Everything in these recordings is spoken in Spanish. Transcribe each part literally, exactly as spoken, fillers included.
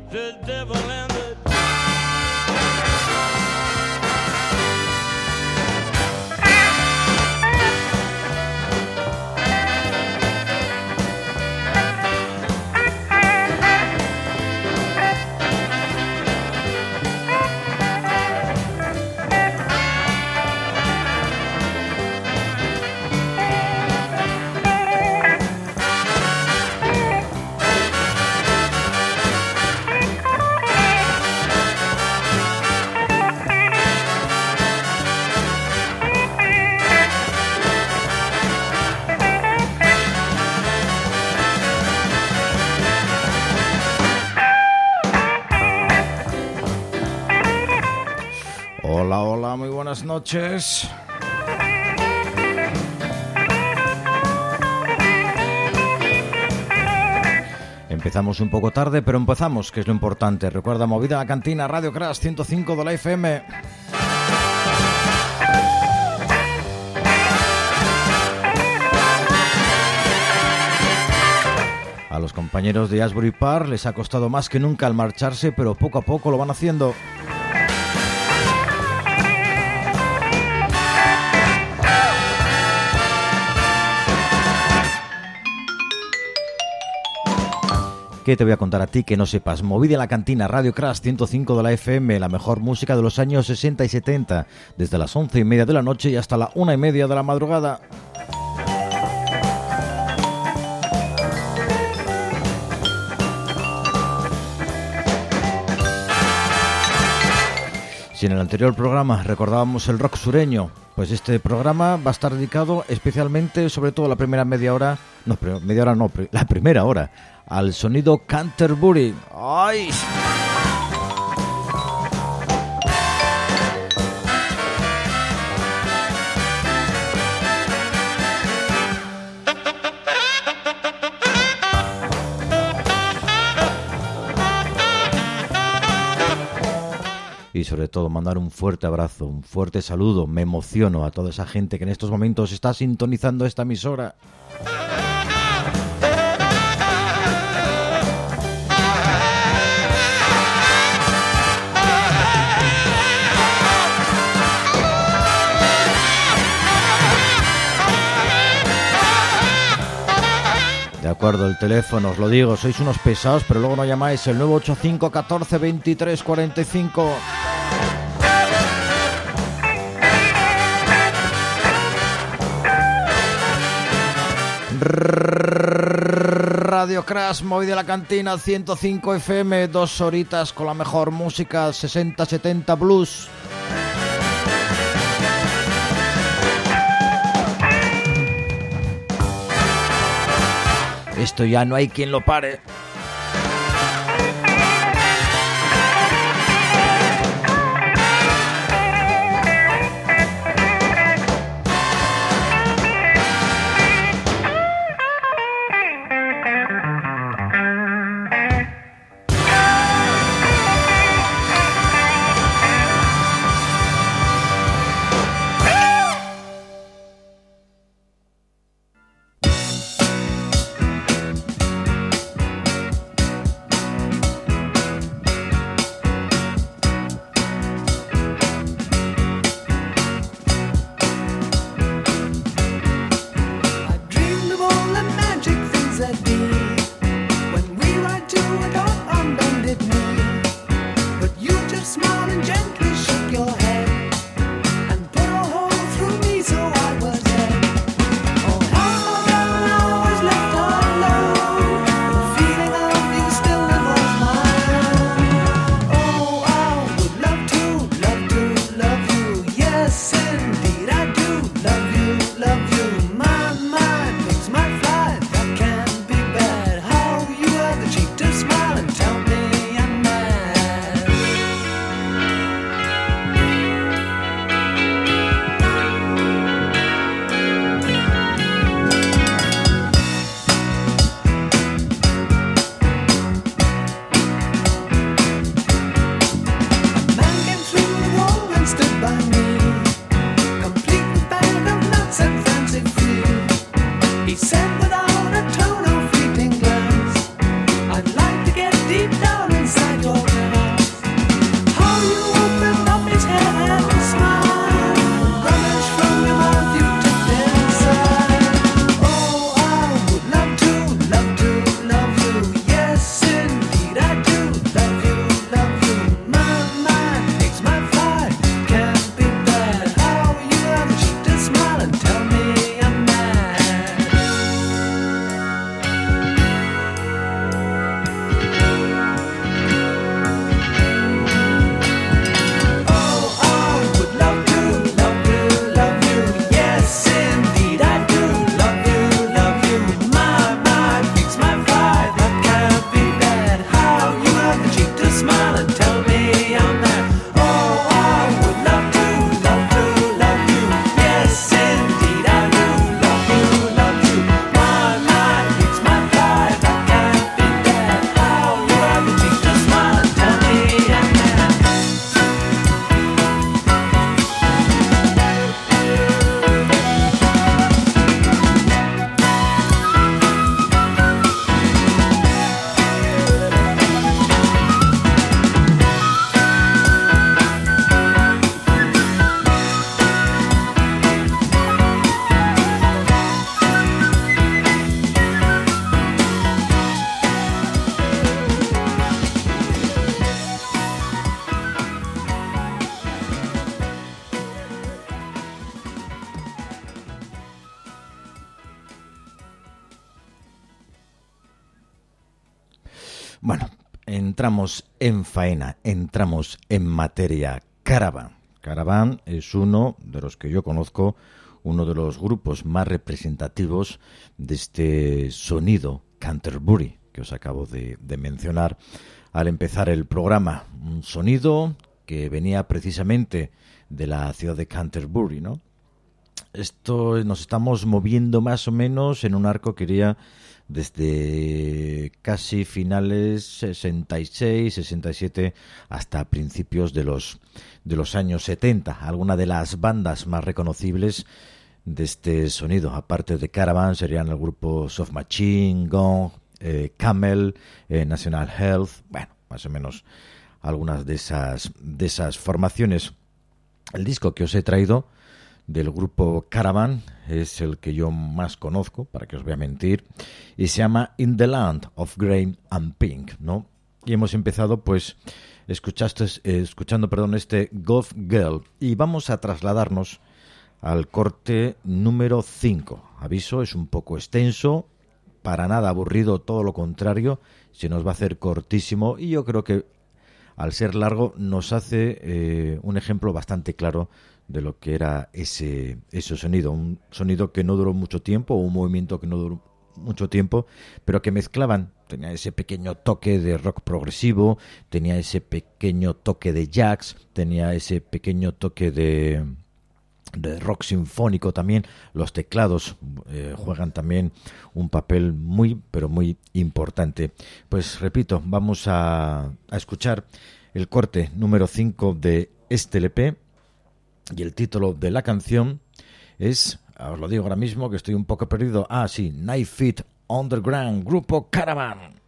the devil and the Hola, hola, muy buenas noches. Empezamos un poco tarde, pero empezamos, que es lo importante. Recuerda, Movida la Cantina, Radio Crash ciento cinco de la F M. A los compañeros de Asbury Park les ha costado más que nunca al marcharse, pero poco a poco lo van haciendo. ¿Qué te voy a contar a ti que no sepas? Movida la Cantina, Radio Crash ciento cinco de la F M, la mejor música de los años sesenta y setenta, desde las once y media de la noche y hasta la una y media de la madrugada. Si en el anterior programa recordábamos el rock sureño, pues este programa va a estar dedicado especialmente, sobre todo la primera media hora, no, media hora no, la primera hora, al sonido Canterbury. ¡Ay! Y sobre todo mandar un fuerte abrazo, un fuerte saludo, me emociono a toda esa gente que en estos momentos está sintonizando esta emisora. De acuerdo, el teléfono, os lo digo, sois unos pesados, pero luego no llamáis, el nueve ocho cinco, uno cuatro, veintitrés cuarenta y cinco. Radio Crash, Movida la Cantina, ciento cinco F M, dos horitas con la mejor música, sesenta setenta blues. Esto ya no hay quien lo pare. entramos en faena, entramos en materia. Caravan. Caravan es uno de los que yo conozco, uno de los grupos más representativos de este sonido Canterbury que os acabo de, de mencionar al empezar el programa. Un sonido que venía precisamente de la ciudad de Canterbury, ¿no? Esto nos estamos moviendo más o menos en un arco que iría desde casi finales sesenta y seis, sesenta y siete hasta principios de los de los años setenta. Algunas de las bandas más reconocibles de este sonido, aparte de Caravan, serían el grupo Soft Machine, Gong, eh, Camel, eh, National Health, bueno, más o menos algunas de esas de esas formaciones. El disco que os he traído del grupo Caravan es el que yo más conozco, para que os voy a mentir, y se llama In the Land of Grey and Pink, ¿no? Y hemos empezado pues escuchaste, eh, escuchando perdón, este Golf Girl, y vamos a trasladarnos al corte número cinco. Aviso, es un poco extenso, para nada aburrido, todo lo contrario, se nos va a hacer cortísimo, y yo creo que al ser largo nos hace eh, un ejemplo bastante claro de lo que era ese, ese sonido, un sonido que no duró mucho tiempo, un movimiento que no duró mucho tiempo, pero que mezclaban, tenía ese pequeño toque de rock progresivo, tenía ese pequeño toque de jazz, tenía ese pequeño toque de, de rock sinfónico también. Los teclados eh, juegan también un papel muy, pero muy importante. Pues repito, vamos a, a escuchar el corte número cinco de este L P, y el título de la canción es, os lo digo ahora mismo que estoy un poco perdido, ah sí, Nine Feet Underground, grupo Caravan.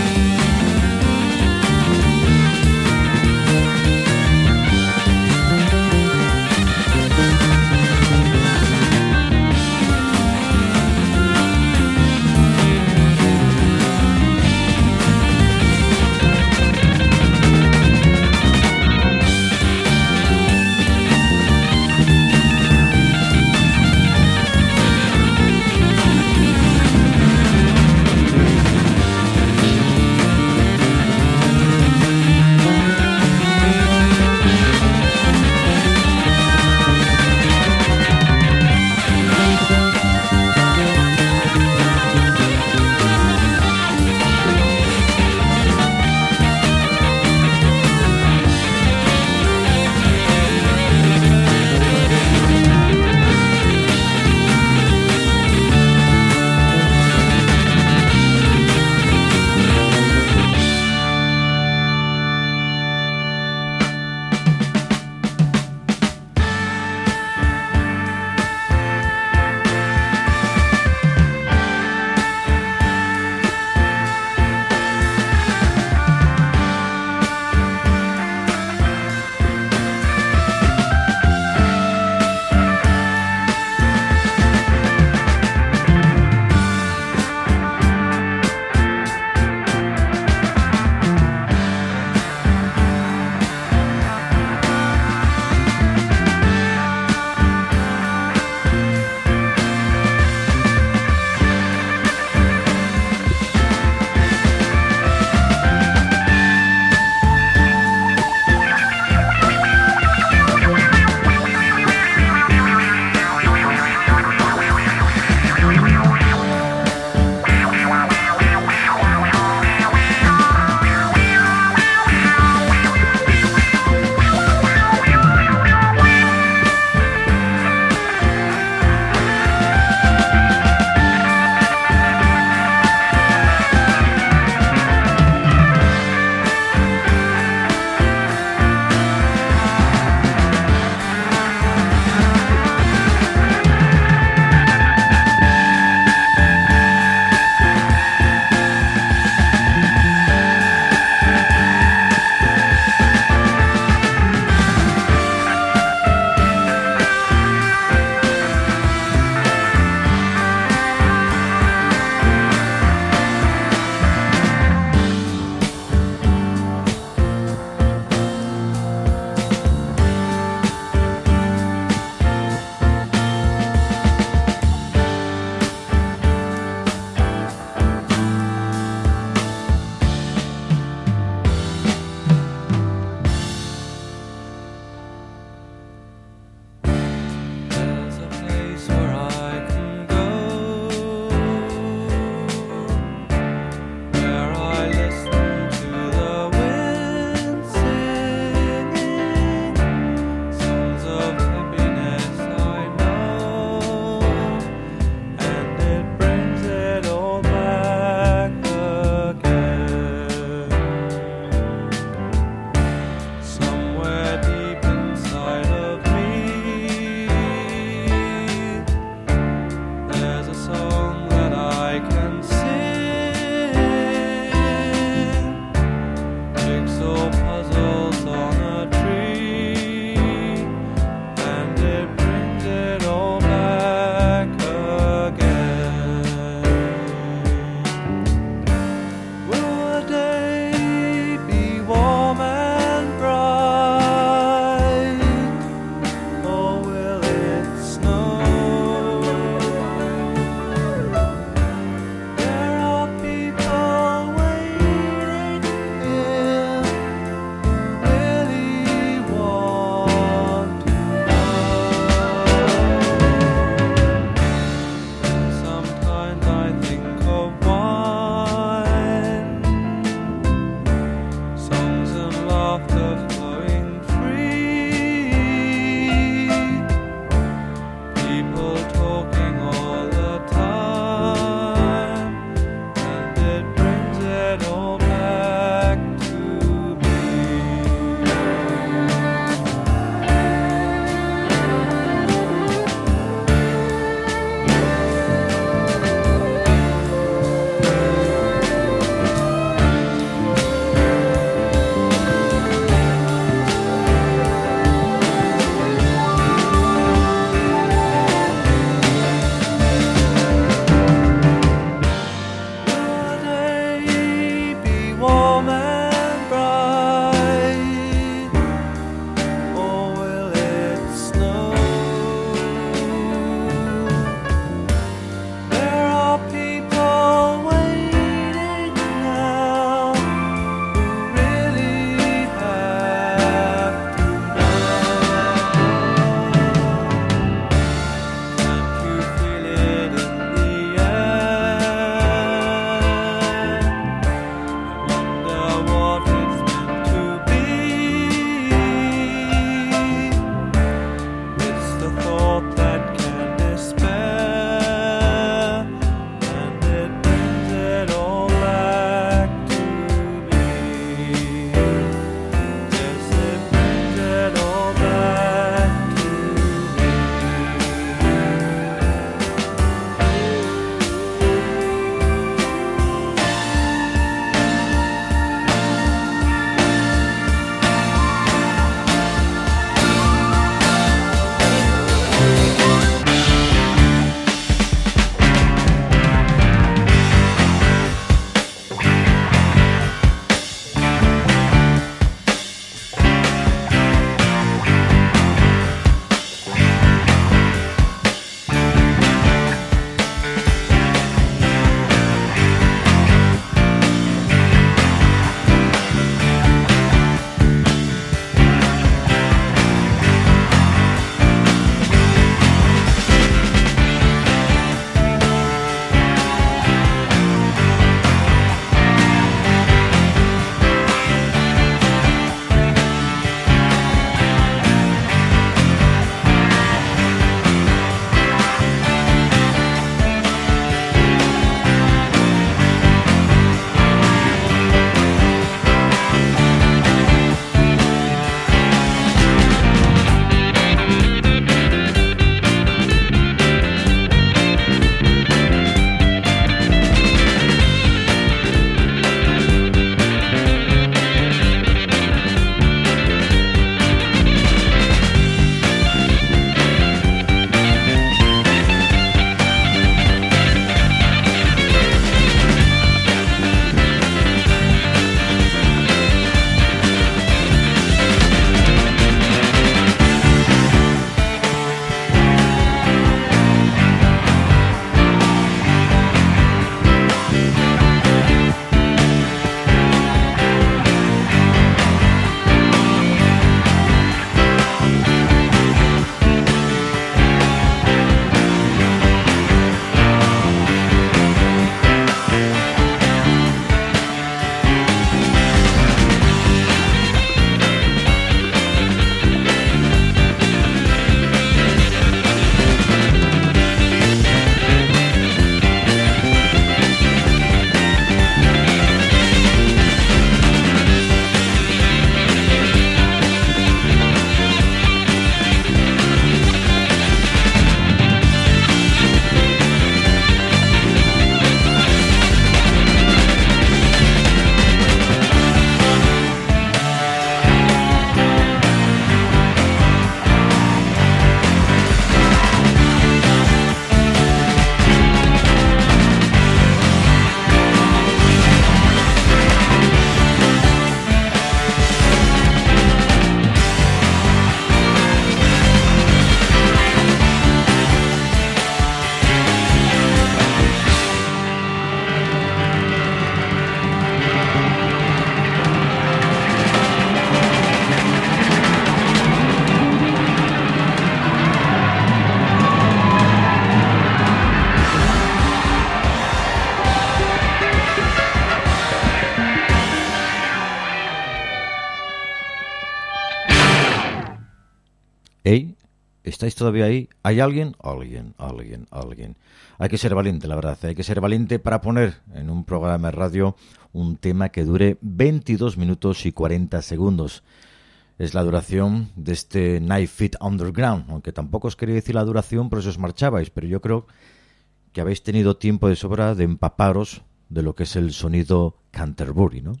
¿Estáis todavía ahí? ¿Hay alguien? Alguien, alguien, alguien. Hay que ser valiente, la verdad. Hay que ser valiente para poner en un programa de radio un tema que dure veintidós minutos y cuarenta segundos. Es la duración de este Nine Feet Underground, aunque tampoco os quería decir la duración, por eso os marchabais, pero yo creo que habéis tenido tiempo de sobra de empaparos de lo que es el sonido Canterbury, ¿no?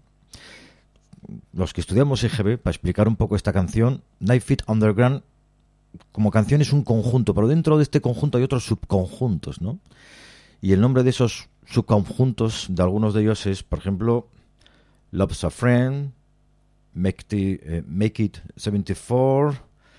Los que estudiamos E G B, para explicar un poco esta canción, Nine Feet Underground, como canción es un conjunto, pero dentro de este conjunto hay otros subconjuntos, ¿no? Y el nombre de esos subconjuntos, de algunos de ellos es, por ejemplo, Love's a Friend, Make, the, eh, Make It setenta y cuatro,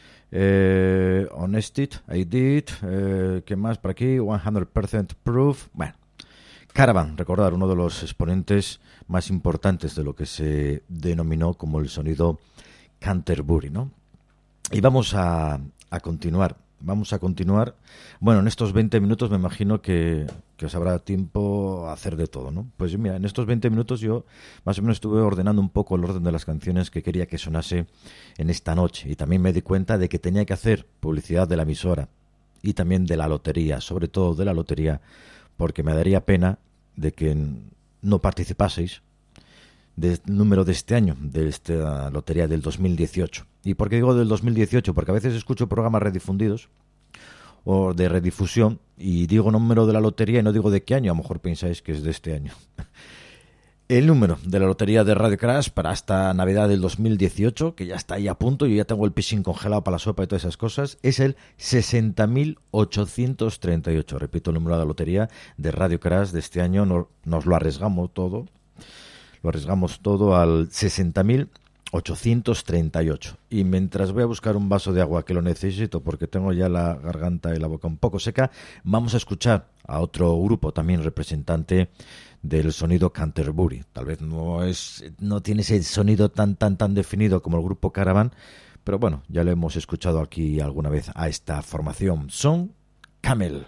eh, Honest It, I Did, eh, ¿qué más por aquí? cien por ciento Proof. Bueno, Caravan, recordar, uno de los exponentes más importantes de lo que se denominó como el sonido Canterbury, ¿no? Y vamos a, a continuar. Vamos a continuar. Bueno, en estos veinte minutos me imagino que, que os habrá tiempo a hacer de todo, ¿no? Pues mira, en estos veinte minutos yo más o menos estuve ordenando un poco el orden de las canciones que quería que sonase en esta noche. Y también me di cuenta de que tenía que hacer publicidad de la emisora y también de la lotería, sobre todo de la lotería, porque me daría pena de que no participaseis del número de este año, de esta lotería del dos mil dieciocho. ¿Y por qué digo del dos mil dieciocho? Porque a veces escucho programas redifundidos o de redifusión y digo número de la lotería y no digo de qué año, a lo mejor pensáis que es de este año. El número de la lotería de Radio Crash para esta Navidad del dos mil dieciocho, que ya está ahí a punto, yo ya tengo el piscín congelado para la sopa y todas esas cosas, es el sesenta mil ochocientos treinta y ocho. Repito, el número de la lotería de Radio Crash de este año, no, nos lo arriesgamos todo. Lo arriesgamos todo al sesenta mil ochocientos treinta y ocho. Y mientras voy a buscar un vaso de agua, que lo necesito porque tengo ya la garganta y la boca un poco seca, vamos a escuchar a otro grupo también representante del sonido Canterbury. Tal vez no es, no tiene ese sonido tan tan tan definido como el grupo Caravan, pero bueno, ya lo hemos escuchado aquí alguna vez a esta formación. Son Camel.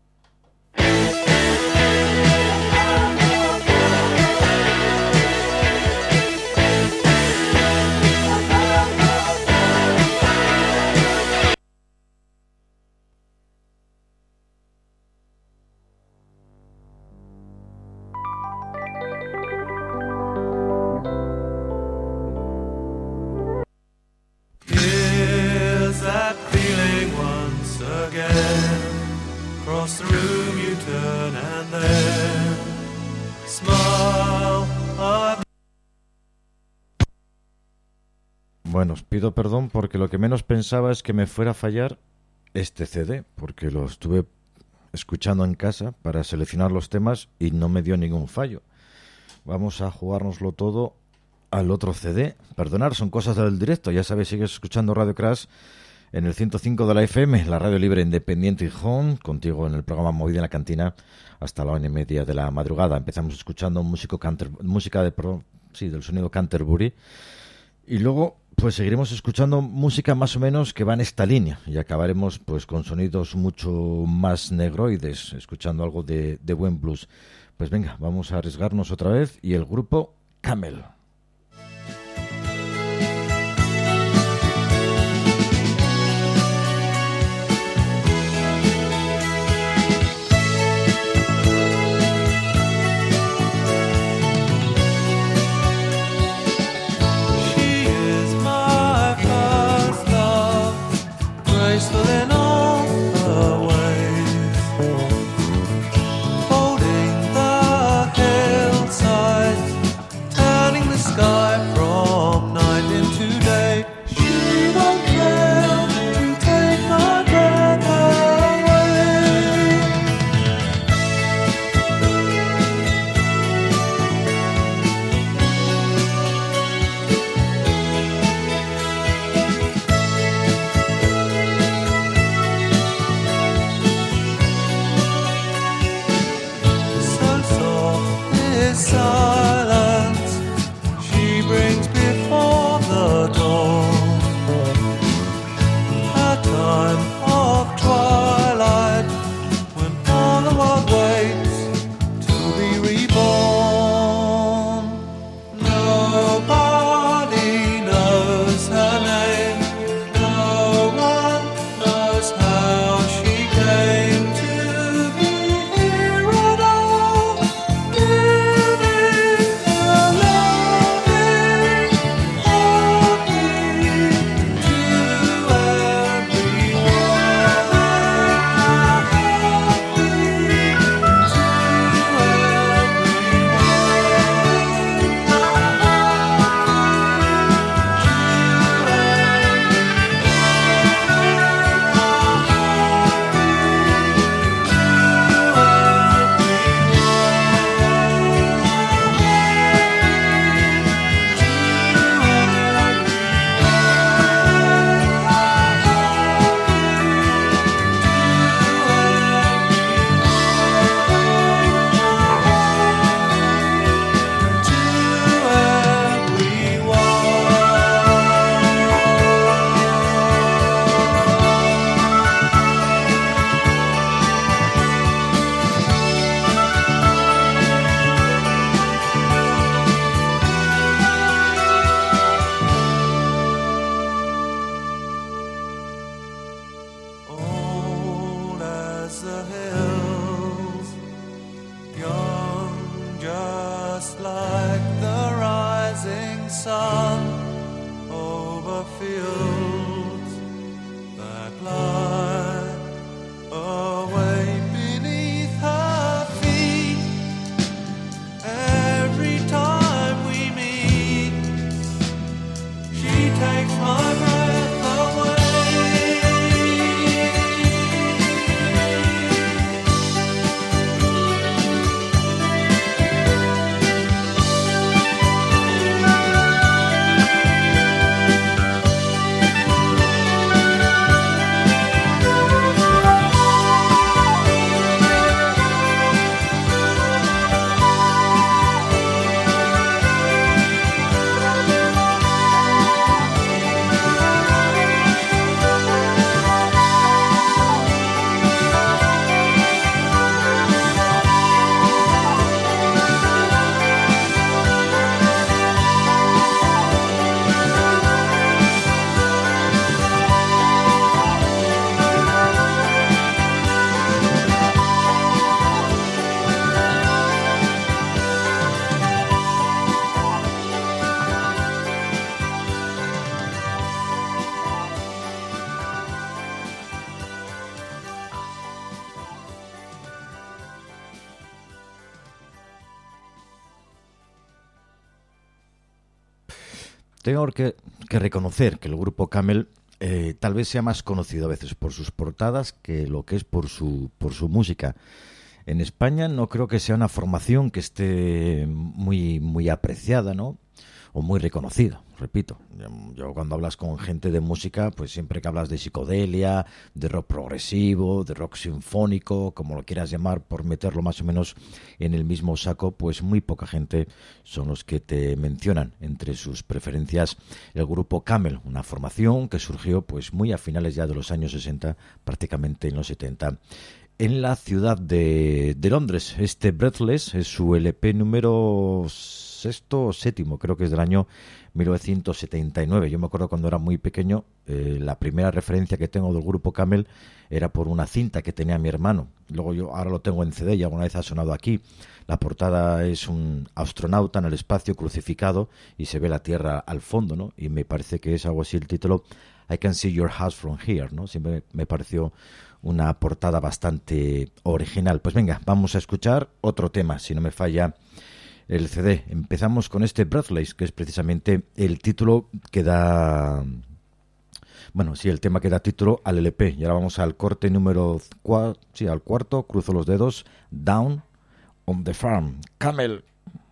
Across the room you turn and then smile. I've... Bueno, os pido perdón porque lo que menos pensaba es que me fuera a fallar este C D, porque lo estuve escuchando en casa para seleccionar los temas y no me dio ningún fallo. Vamos a jugárnoslo todo al otro C D. Perdonar, son cosas del directo. Ya sabéis, sigues escuchando Radio Crash en el ciento cinco de la F M, la radio libre independiente y Gijón, contigo en el programa Movida en la Cantina hasta la una y media de la madrugada. Empezamos escuchando músico canter, música de, sí, del sonido Canterbury y luego pues seguiremos escuchando música más o menos que va en esta línea y acabaremos pues con sonidos mucho más negroides, escuchando algo de, de buen blues. Pues venga, vamos a arriesgarnos otra vez y el grupo Camel. Graceful in all her ways, holding the hillsides, turning the sky from night into day. She won't fail to take my breath away. Silence she brings before the dawn, a time of twilight when all the world waits to be reborn. Nobody knows her name, no one knows her tengo que, que reconocer que el grupo Camel eh, tal vez sea más conocido a veces por sus portadas que lo que es por su, por su música. En España no creo que sea una formación que esté muy, muy apreciada, ¿no? O muy reconocida, repito. Yo cuando hablas con gente de música, pues siempre que hablas de psicodelia, de rock progresivo, de rock sinfónico, como lo quieras llamar, por meterlo más o menos en el mismo saco, pues muy poca gente son los que te mencionan entre sus preferencias el grupo Camel, una formación que surgió pues muy a finales ya de los años sesenta, prácticamente en los setenta. En la ciudad de, de Londres. Este Breathless es su L P número sexto o séptimo, creo que es del año mil novecientos setenta y nueve. Yo me acuerdo cuando era muy pequeño, eh, la primera referencia que tengo del grupo Camel era por una cinta que tenía mi hermano. Luego yo ahora lo tengo en C D y alguna vez ha sonado aquí. La portada es un astronauta en el espacio crucificado y se ve la Tierra al fondo, ¿no? Y me parece que es algo así el título, I Can See Your House From Here, ¿no? Siempre me pareció una portada bastante original. Pues venga, vamos a escuchar otro tema, si no me falla el C D. Empezamos con este Breathless, que es precisamente el título que da... Bueno, sí, el tema que da título al L P. Y ahora vamos al corte número... Cua... Sí, al cuarto, cruzo los dedos. Down on the Farm. Camel.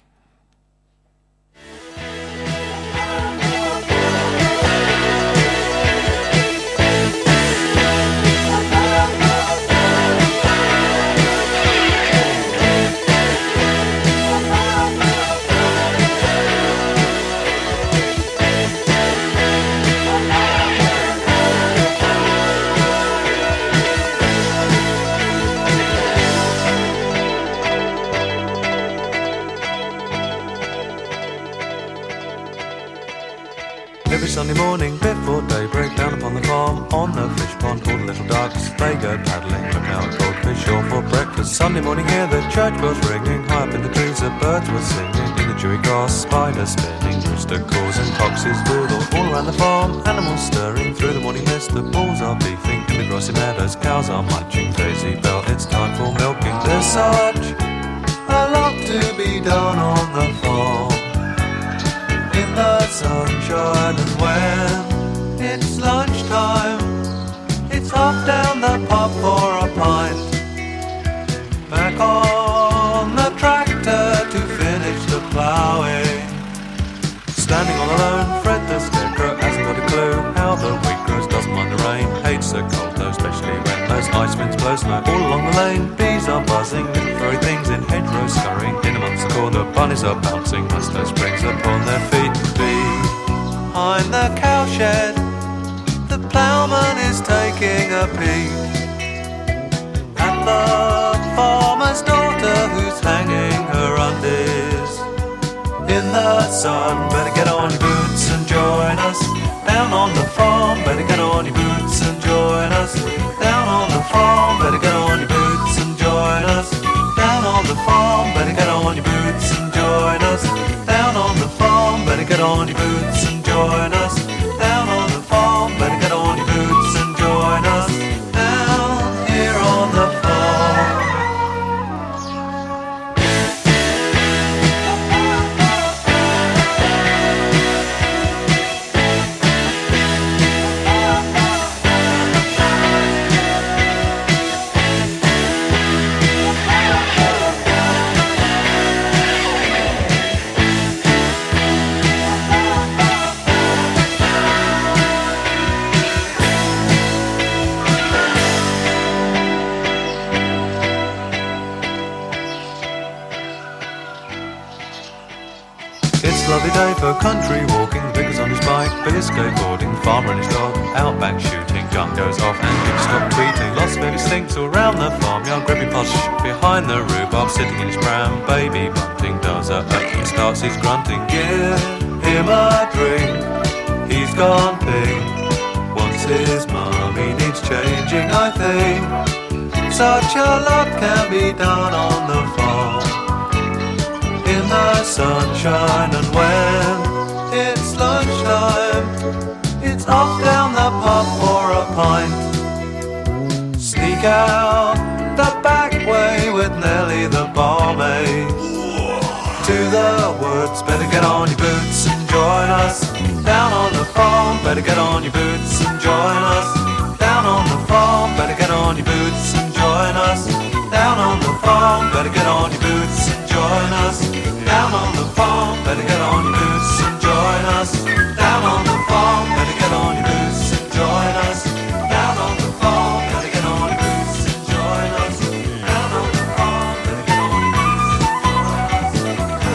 Every Sunday morning before daybreak, down upon the farm, on the fish pond, all the little ducks, they go paddling, look out goldfish all for breakfast. Sunday morning hear the church bells ringing, high up in the trees the birds were singing, in the dewy grass spiders spinning, rooster calls and foxes doodle, all around the farm, animals stirring, through the morning mist the bulls are beefing, in the grassy meadows cows are munching, Daisy Bell, it's time for milking. There's such a lot to be done on the farm, in the sunshine, and when it's lunchtime, it's off down the pub for a pint, back on the tractor to finish the ploughing. Standing all alone, Fred the scarecrow hasn't got a clue how the wheat grows, doesn't mind the rain, hates the cold though, especially when those ice winds blow snow. All along the lane, bees are buzzing, little furry things in hedgerows scurrying, in amongst the corn the bunnies are bouncing, musto springs upon their feet. Behind the cowshed, the ploughman is taking a peek at the farmer's daughter who's hanging her undies in the sun. Better get on your boots and join us down on the farm. Better get on your boots and join us down on the farm. Better get on your boots and join us down on the farm. Better get on your boots and join us down on the farm. Better get on your boots and join us down on the farm. Better get on your boots and join us down here on the farm. Lovely day for country walking, the vicar's on his bike, Billy's skateboarding, farmer and his dog, out back shooting, gun goes off and you stop tweeting, lots of baby stinks all round the farmyard, gripping posh behind the rhubarb, sitting in his pram, baby bunting, does a uh, he starts his grunting, give him a drink, he's gone pink, wants his mum, he needs changing I think, such a lot can be done on the farm, in the sunshine, and when it's lunchtime, it's off down the pub for a pint. Sneak out the back way with Nellie the barmaid to the woods. Better get on your boots and join us the farm, better get on your boots and join us. Down on the farm, better get on your boots and join us. Down on the farm, better get on your boots and join us. Down on the farm, better get on your boots and join us. Down on the farm, better get on your boots and join us. Down on the farm, better get on your boots and join us. Down on the farm, better get on your boots and join us.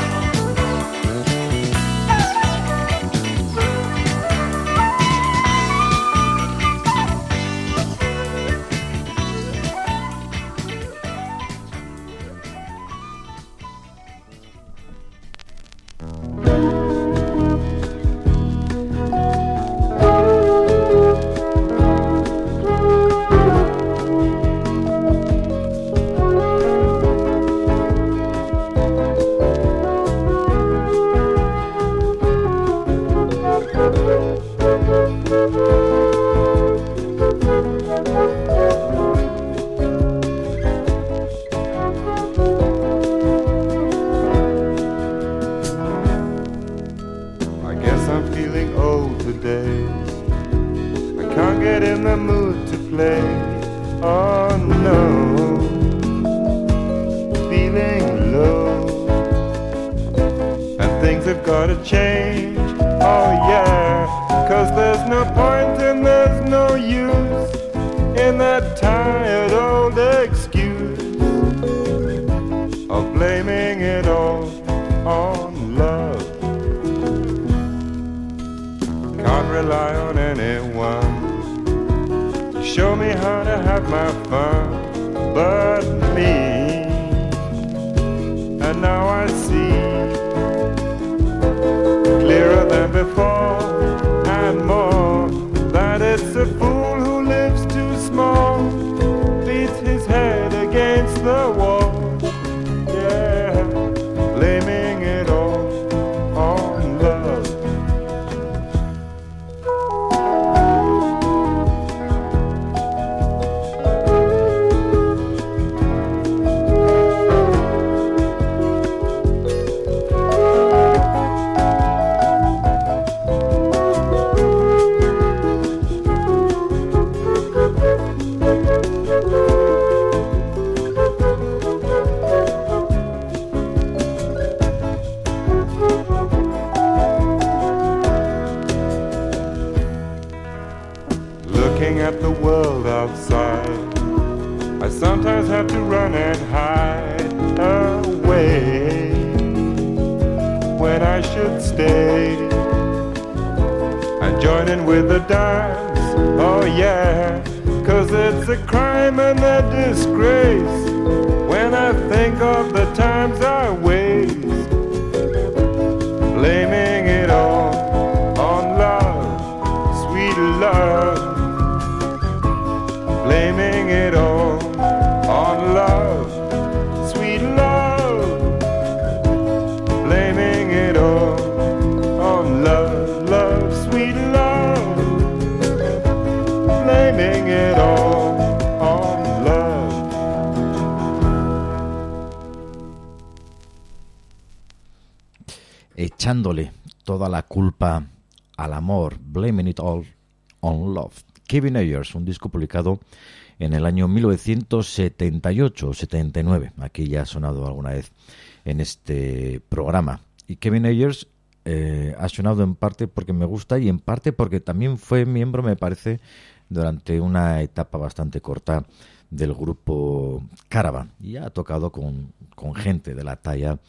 Echándole toda la culpa al amor, Blaming It All on Love. Kevin Ayers, un disco publicado en el año mil novecientos setenta y ocho o setenta y nueve. Aquí ya ha sonado alguna vez en este programa. Y Kevin Ayers eh, ha sonado en parte porque me gusta y en parte porque también fue miembro, me parece, durante una etapa bastante corta del grupo Caravan. Y ha tocado con, con gente de la talla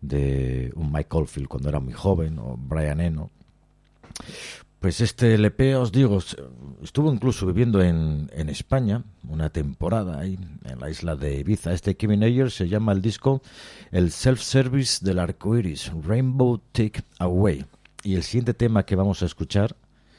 de un Mike Oldfield cuando era muy joven, o Brian Eno. Pues este L P, os digo, estuvo incluso viviendo en, en España una temporada ahí en la isla de Ibiza. Este Kevin Ayers se llama el disco El Self-Service del Arcoiris, Rainbow Take Away. Y el siguiente tema que vamos a escuchar,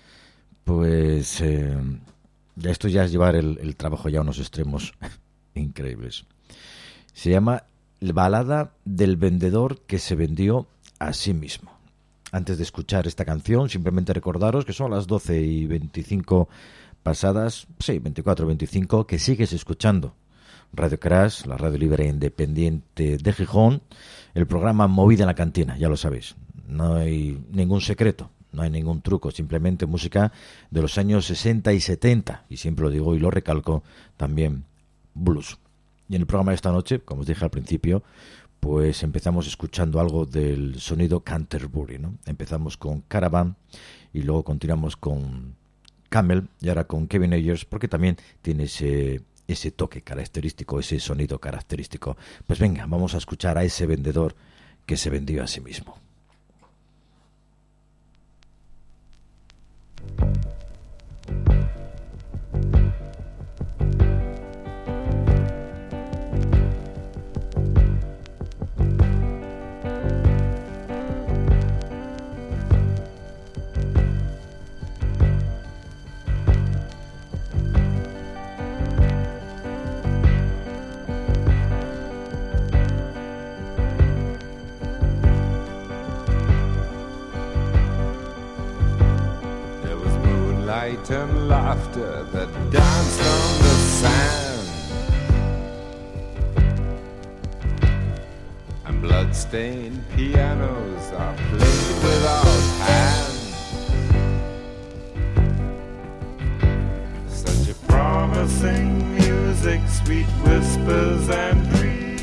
pues eh, esto ya es llevar el, el trabajo ya a unos extremos increíbles. Se llama Balada del vendedor que se vendió a sí mismo. Antes de escuchar esta canción, simplemente recordaros que son las doce y veinticinco pasadas, sí, veinticuatro veinticinco, que sigues escuchando Radio Crash, la radio libre independiente de Gijón, el programa Movida en la Cantina, ya lo sabéis, no hay ningún secreto, no hay ningún truco, simplemente música de los años sesenta y setenta, y siempre lo digo y lo recalco, también blues. Y en el programa de esta noche, como os dije al principio, pues empezamos escuchando algo del sonido Canterbury, ¿no? Empezamos con Caravan y luego continuamos con Camel y ahora con Kevin Ayers, porque también tiene ese, ese toque característico, ese sonido característico. Pues venga, vamos a escuchar a ese vendedor que se vendió a sí mismo. And laughter that danced on the sand, and blood-stained pianos are played without hands. Such a promising music, sweet whispers and dreams,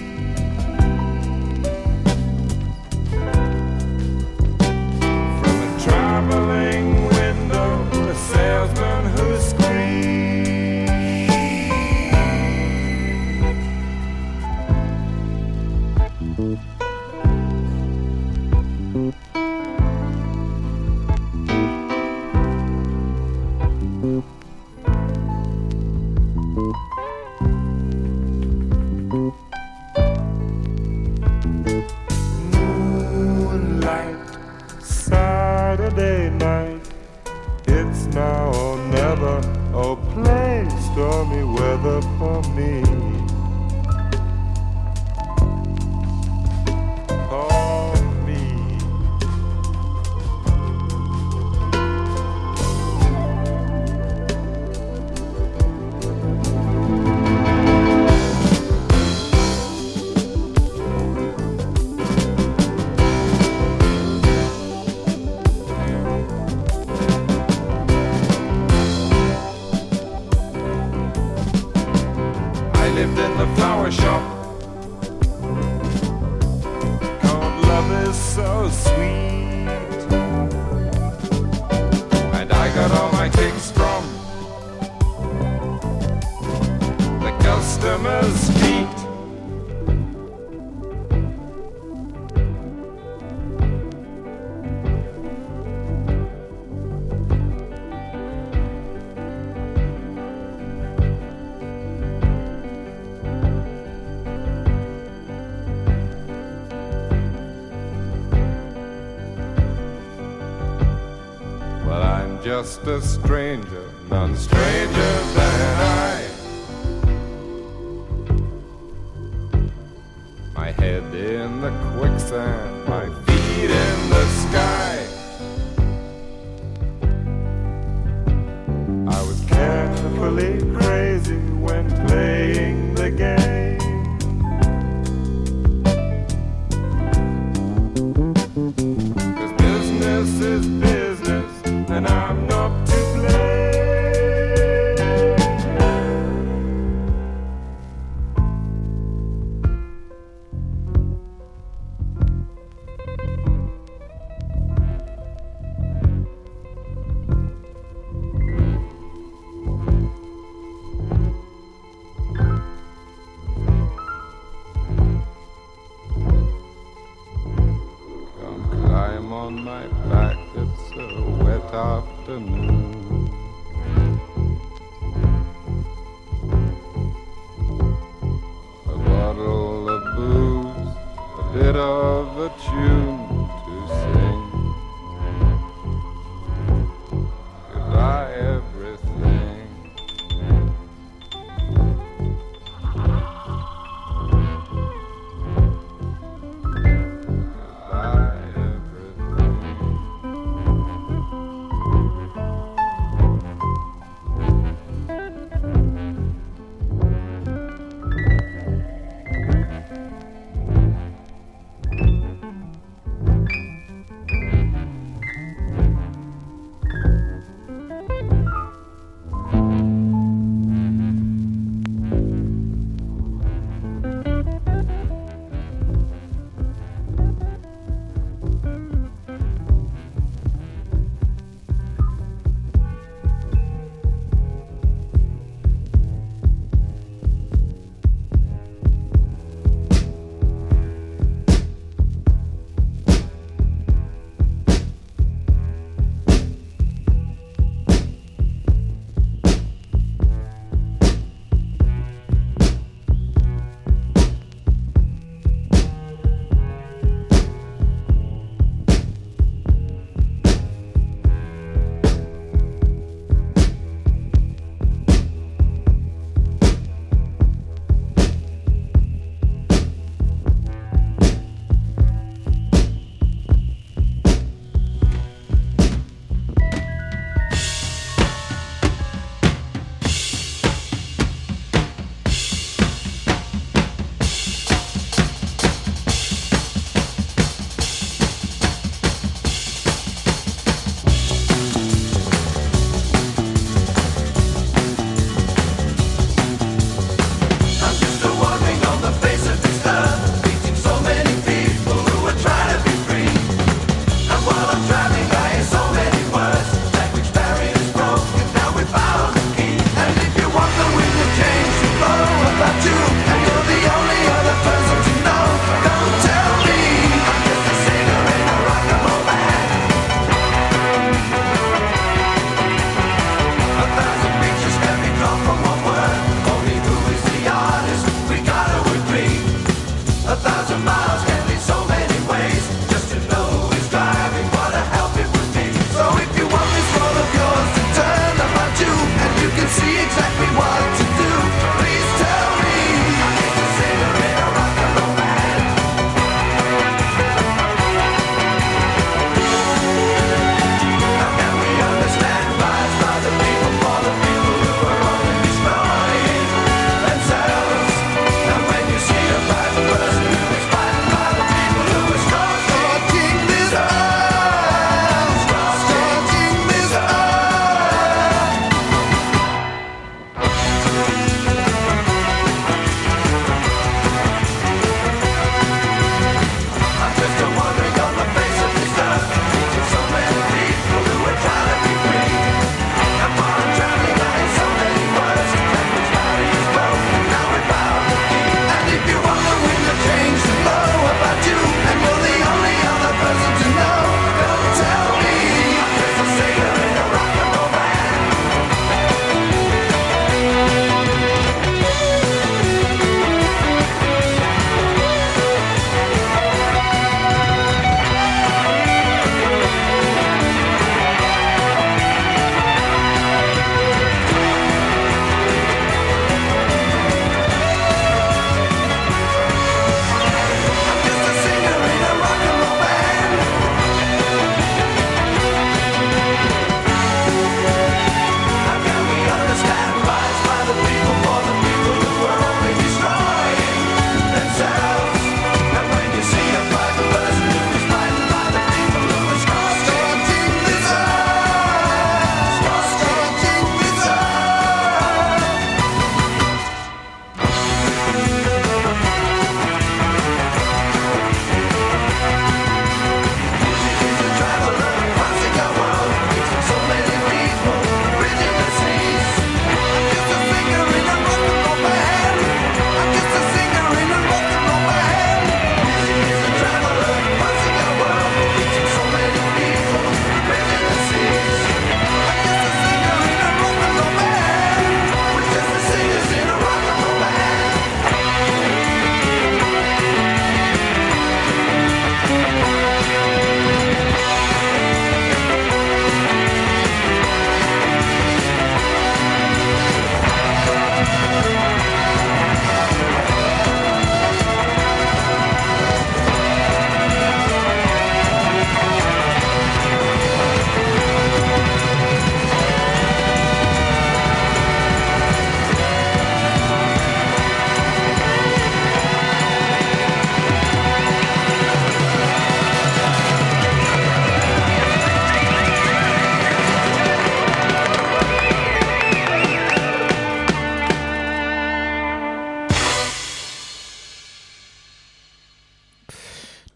from a traveling salesman who screams. Moonlight, Saturday night, it's now or never, oh play stormy weather for me. For me. Lived in the flower shop. Cause love is so sweet, and I got all my kicks from the customers' feet. Just a stranger, none stranger than I. My head in the quicksand, my feet in the sky. I was carefully crazy when playing the game. 'Cause business is business, and I'm not to blame. Come climb on my back, it's a wet afternoon. A bottle of booze, a bit of a tune to sing. Goodbye everything. Goodbye everything.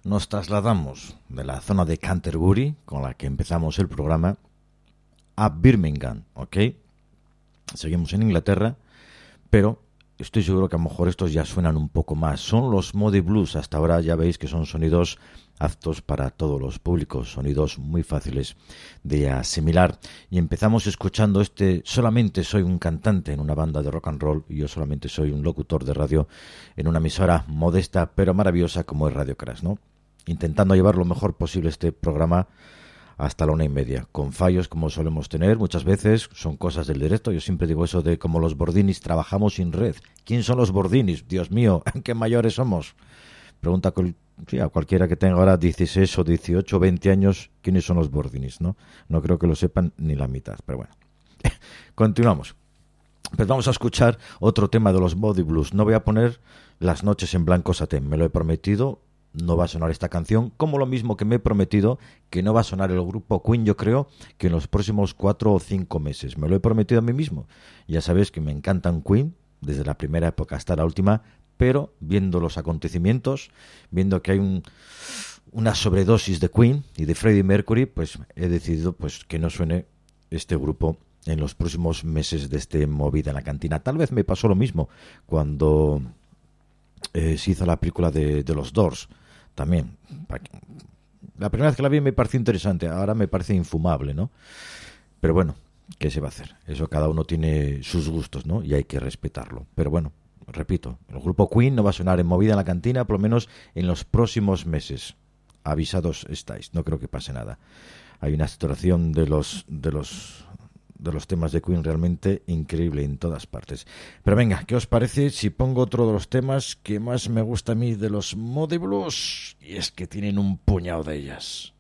nos trasladamos de la zona de Canterbury, con la que empezamos el programa, a Birmingham, ¿ok? Seguimos en Inglaterra, pero estoy seguro que a lo mejor estos ya suenan un poco más. Son los Moody Blues. Hasta ahora ya veis que son sonidos aptos para todos los públicos, sonidos muy fáciles de asimilar. Y empezamos escuchando este Solamente soy un cantante en una banda de rock and roll y yo solamente soy un locutor de radio en una emisora modesta pero maravillosa como es Radio Crash, ¿no? Intentando llevar lo mejor posible este programa hasta la una y media, con fallos como solemos tener muchas veces, son cosas del directo. Yo siempre digo eso de como los Bordinis trabajamos sin red. ¿Quién son los Bordinis? Dios mío, ¿qué mayores somos? Pregunta con, sí, a cualquiera que tenga ahora dieciséis o dieciocho o veinte años, ¿quiénes son los Bordinis? No, no creo que lo sepan ni la mitad, pero bueno. Continuamos. Pues vamos a escuchar otro tema de los Moody Blues. No voy a poner Las noches en blanco satén, me lo he prometido. No va a sonar esta canción, como lo mismo que me he prometido que no va a sonar el grupo Queen, yo creo, que en los próximos cuatro o cinco meses. Me lo he prometido a mí mismo. Ya sabéis que me encantan Queen, desde la primera época hasta la última, pero viendo los acontecimientos, viendo que hay un, una sobredosis de Queen y de Freddie Mercury, pues he decidido pues que no suene este grupo en los próximos meses de este Movida en la Cantina. Tal vez me pasó lo mismo cuando eh, se hizo la película de, de los Doors. También, la primera vez que la vi me pareció interesante, ahora me parece infumable, ¿no? Pero bueno, ¿qué se va a hacer? Eso cada uno tiene sus gustos, ¿no? Y hay que respetarlo. Pero bueno, repito, el grupo Queen no va a sonar en Movida en la Cantina, por lo menos en los próximos meses. Avisados estáis, no creo que pase nada. Hay una saturación de los de los de los temas de Queen realmente increíble en todas partes. Pero venga, ¿qué os parece si pongo otro de los temas que más me gusta a mí de los Moody Blues? Y es que tienen un puñado de ellas.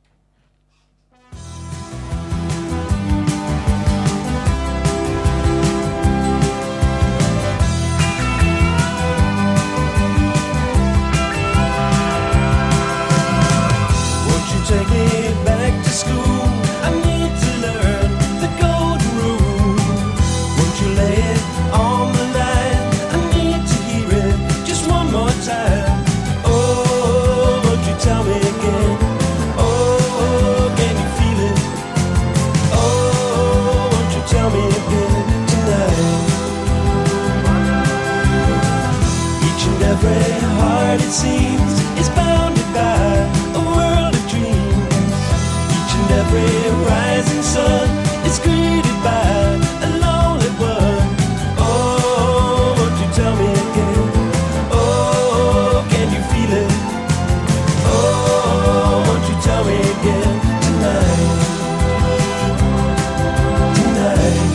Won't you take me back to school? I need to learn the golden rule. Won't you lay it on the line? I need to hear it just one more time. Oh, won't you tell me again? Oh, can you feel it? Oh, won't you tell me again tonight? Each and every heart, it seems, is bounded by a world of dreams. Each and every rising sun is greeted by a lonely one. Oh, won't you tell me again? Oh, can you feel it? Oh, won't you tell me again tonight? Tonight.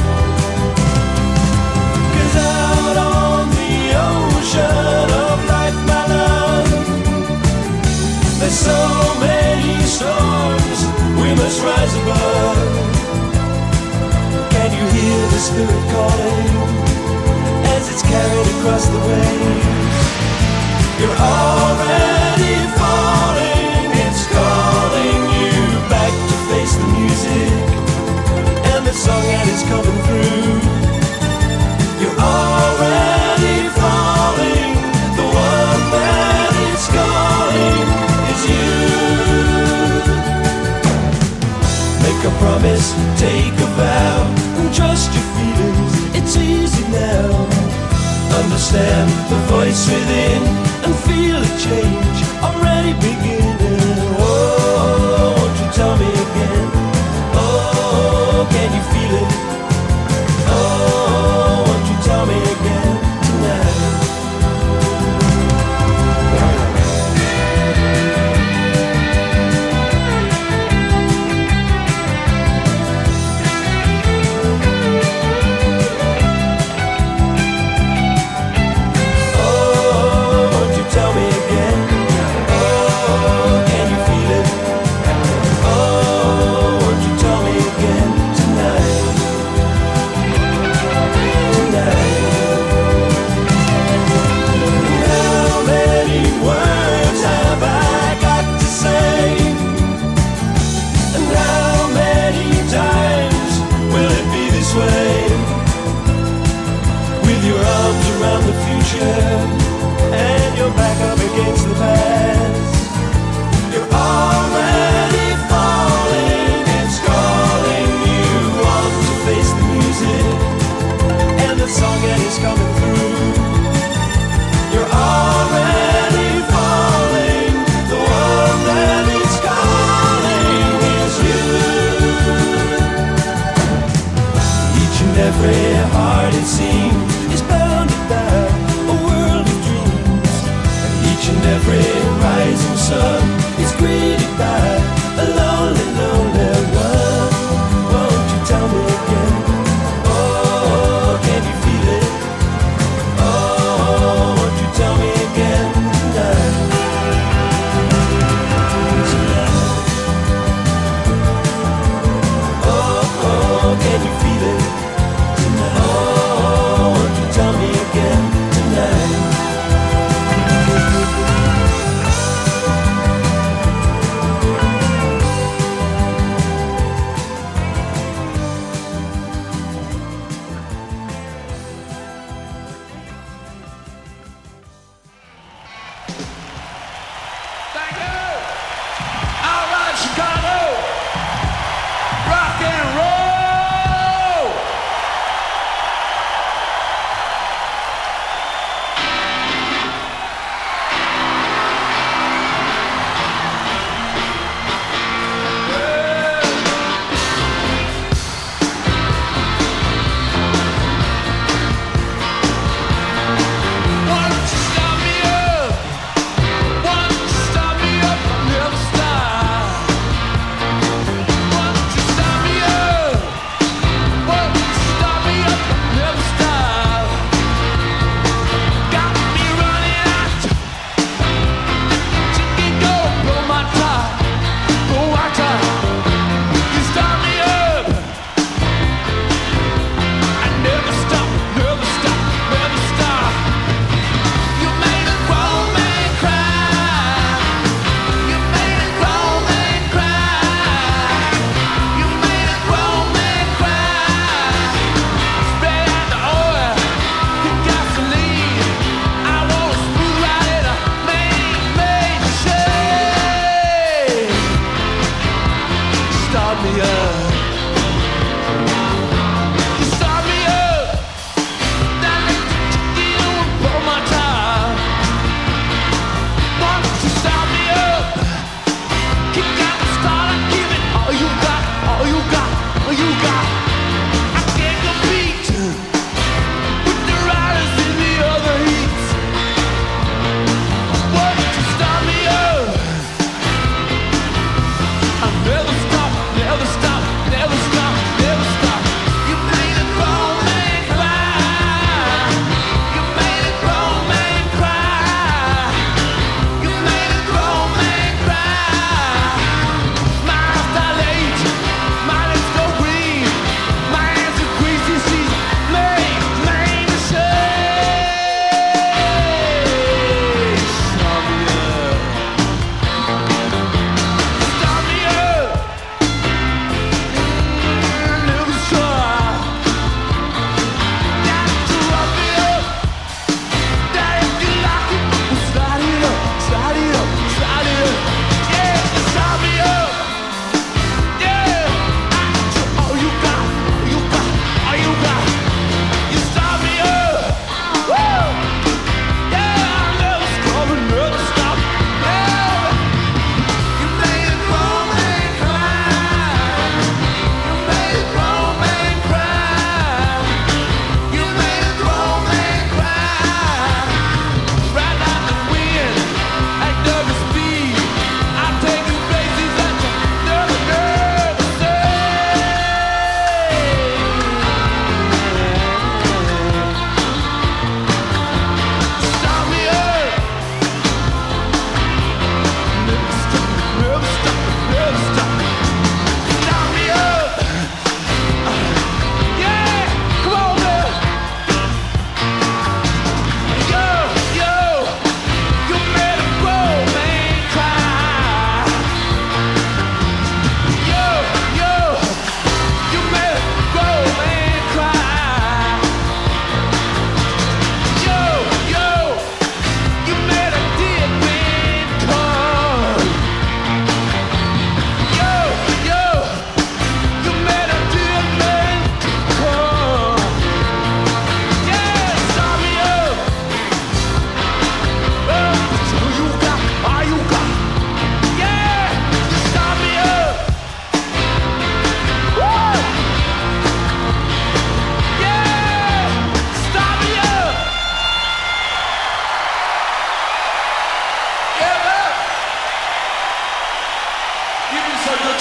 'Cause out on the ocean of life, my love, there's so many storms we must rise above. Can you hear the spirit calling as it's carried across the waves? You're already falling, it's calling you back to face the music and the song that is coming through. You're already falling, the one that is calling is you. Make a promise, take a vow, and trust your feelings, it's easy now. Understand the voice within and feel a change already beginning. Oh, won't you tell me again? Oh, can you feel it? Oh, won't you tell me again tonight? Oh, won't you tell me again? Oh,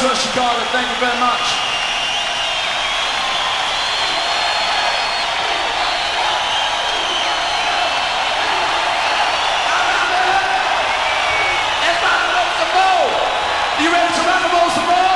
to Chicago. Thank you very much. You ready to rock and roll some more?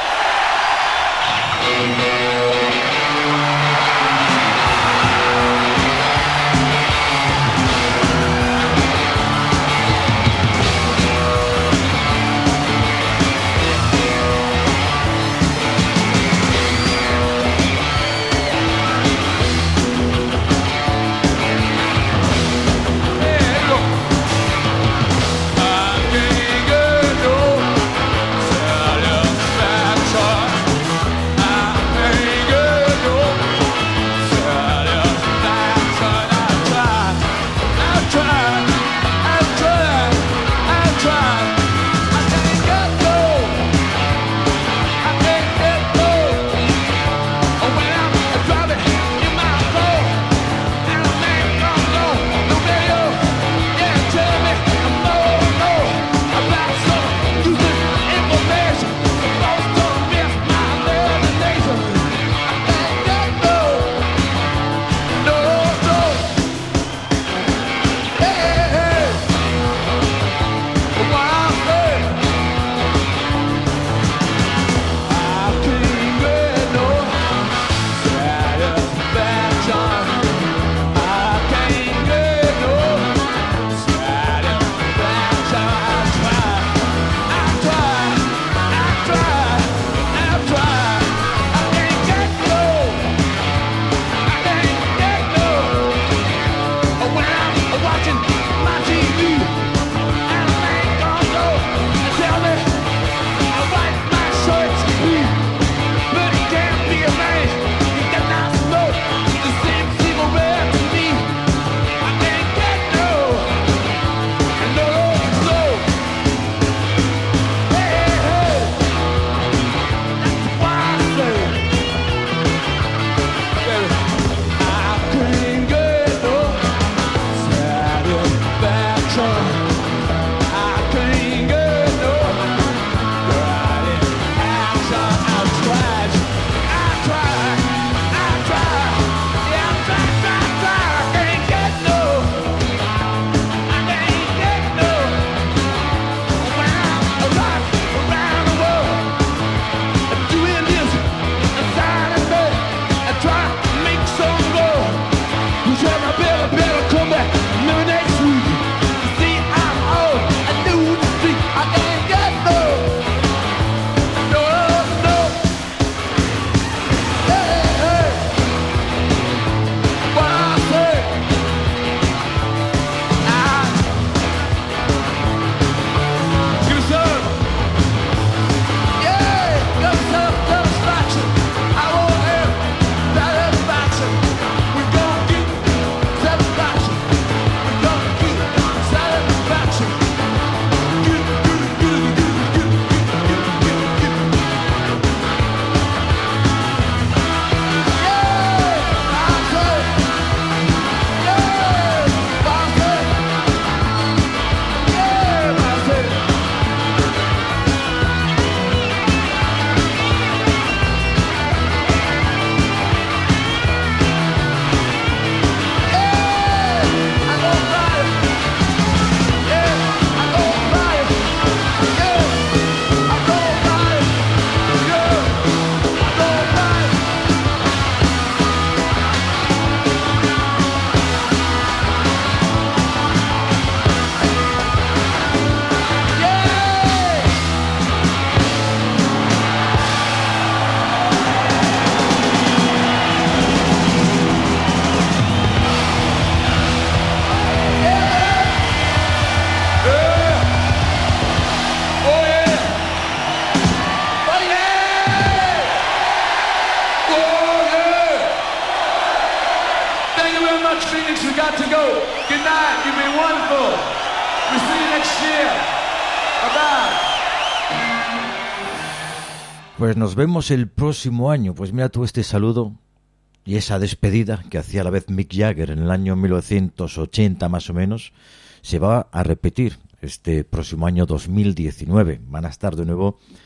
Pues nos vemos el próximo año. Pues mira tú este saludo y esa despedida que hacía a la vez Mick Jagger en el año mil novecientos ochenta más o menos, se va a repetir este próximo año dos mil diecinueve. Van a estar de nuevo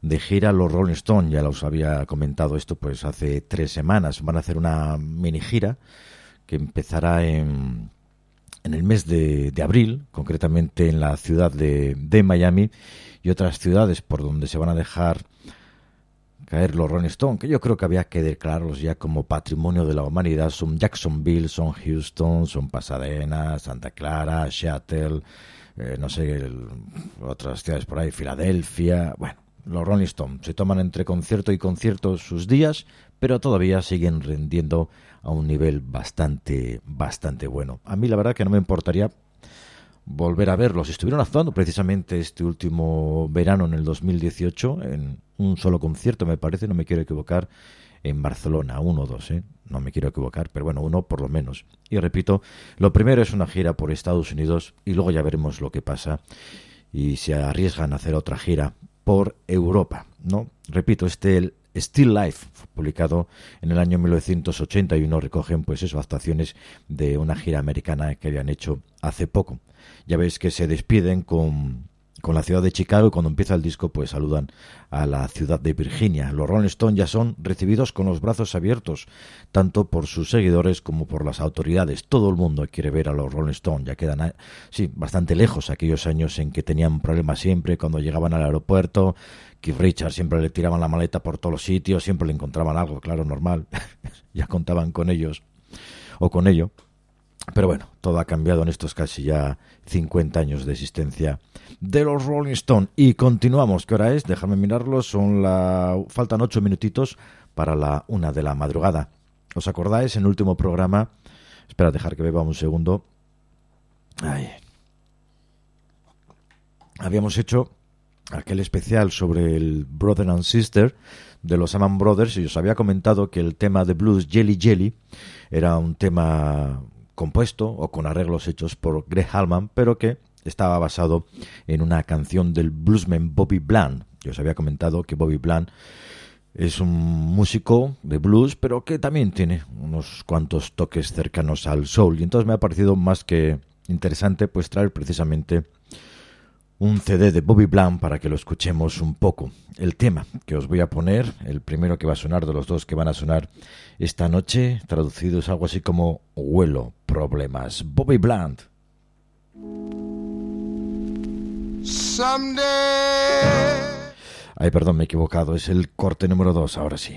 de gira los Rolling Stones. Ya los había comentado esto pues hace tres semanas. Van a hacer una mini gira que empezará en, en el mes de, de abril, concretamente en la ciudad de, de Miami y otras ciudades por donde se van a dejar caer los Rolling Stones, que yo creo que había que declararlos ya como patrimonio de la humanidad. Son Jacksonville, son Houston, son Pasadena, Santa Clara, Seattle, eh, no sé, el, otras ciudades por ahí, Filadelfia. Bueno, los Rolling Stones se toman entre concierto y concierto sus días, pero todavía siguen rendiendo a un nivel bastante, bastante bueno. A mí la verdad que no me importaría volver a verlos. Estuvieron actuando precisamente este último verano, en el dos mil dieciocho, en un solo concierto, me parece, no me quiero equivocar, en Barcelona, uno o dos, ¿eh? No me quiero equivocar, pero bueno, uno por lo menos. Y repito, lo primero es una gira por Estados Unidos y luego ya veremos lo que pasa y se arriesgan a hacer otra gira por Europa, ¿no? Repito, este el Still Life, publicado en el año mil novecientos ochenta y uno, recogen pues eso, actuaciones de una gira americana que habían hecho hace poco. Ya veis que se despiden con, con la ciudad de Chicago y cuando empieza el disco pues saludan a la ciudad de Virginia. Los Rolling Stones ya son recibidos con los brazos abiertos, tanto por sus seguidores como por las autoridades. Todo el mundo quiere ver a los Rolling Stones. Ya quedan, sí, bastante lejos aquellos años en que tenían problemas siempre cuando llegaban al aeropuerto. Keith Richards siempre le tiraban la maleta por todos los sitios, siempre le encontraban algo, claro, normal. Ya contaban con ellos o con ello. Pero bueno, todo ha cambiado en estos casi ya cincuenta años de existencia de los Rolling Stones. Y continuamos, ¿qué hora es? Déjame mirarlo, son la... faltan ocho minutitos para la una de la madrugada. ¿Os acordáis? En el último programa... Espera, dejar que beba un segundo. Ay. Habíamos hecho aquel especial sobre el Brother and Sister de los Allman Brothers y os había comentado que el tema de blues Jelly Jelly era un tema compuesto o con arreglos hechos por Greg Allman, pero que estaba basado en una canción del bluesman Bobby Bland. Yo os había comentado que Bobby Bland es un músico de blues, pero que también tiene unos cuantos toques cercanos al soul, y entonces me ha parecido más que interesante pues traer precisamente un C D de Bobby Bland para que lo escuchemos un poco. El tema que os voy a poner, el primero que va a sonar de los dos que van a sonar esta noche, traducido es algo así como Huelo Problemas. Bobby Bland. Someday. Ay, perdón, me he equivocado, es el corte número dos, ahora sí.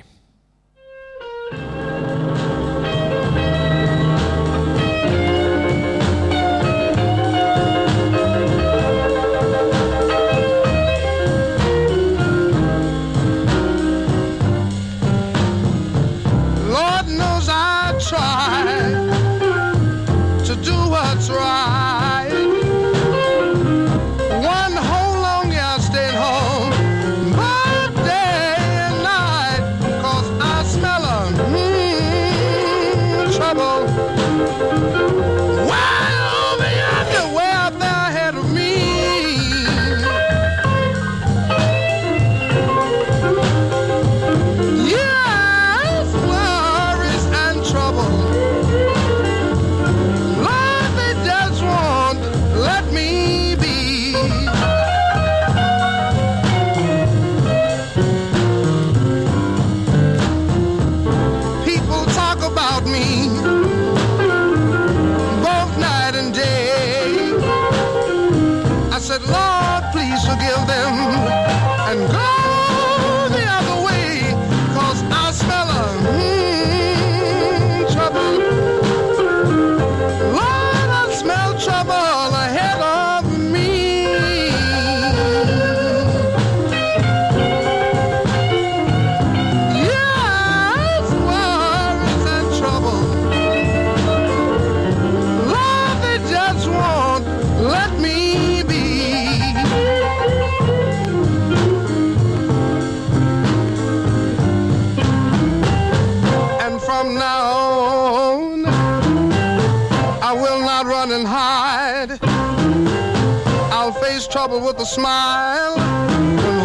Trouble with a smile and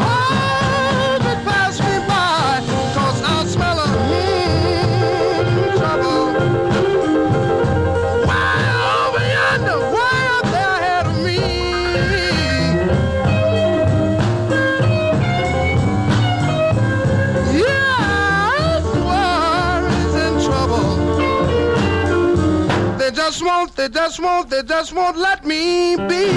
hold it pass me by, cause I smell a mm, trouble way over yonder, way up there ahead of me. just won't, they just won't, they just won't let me be.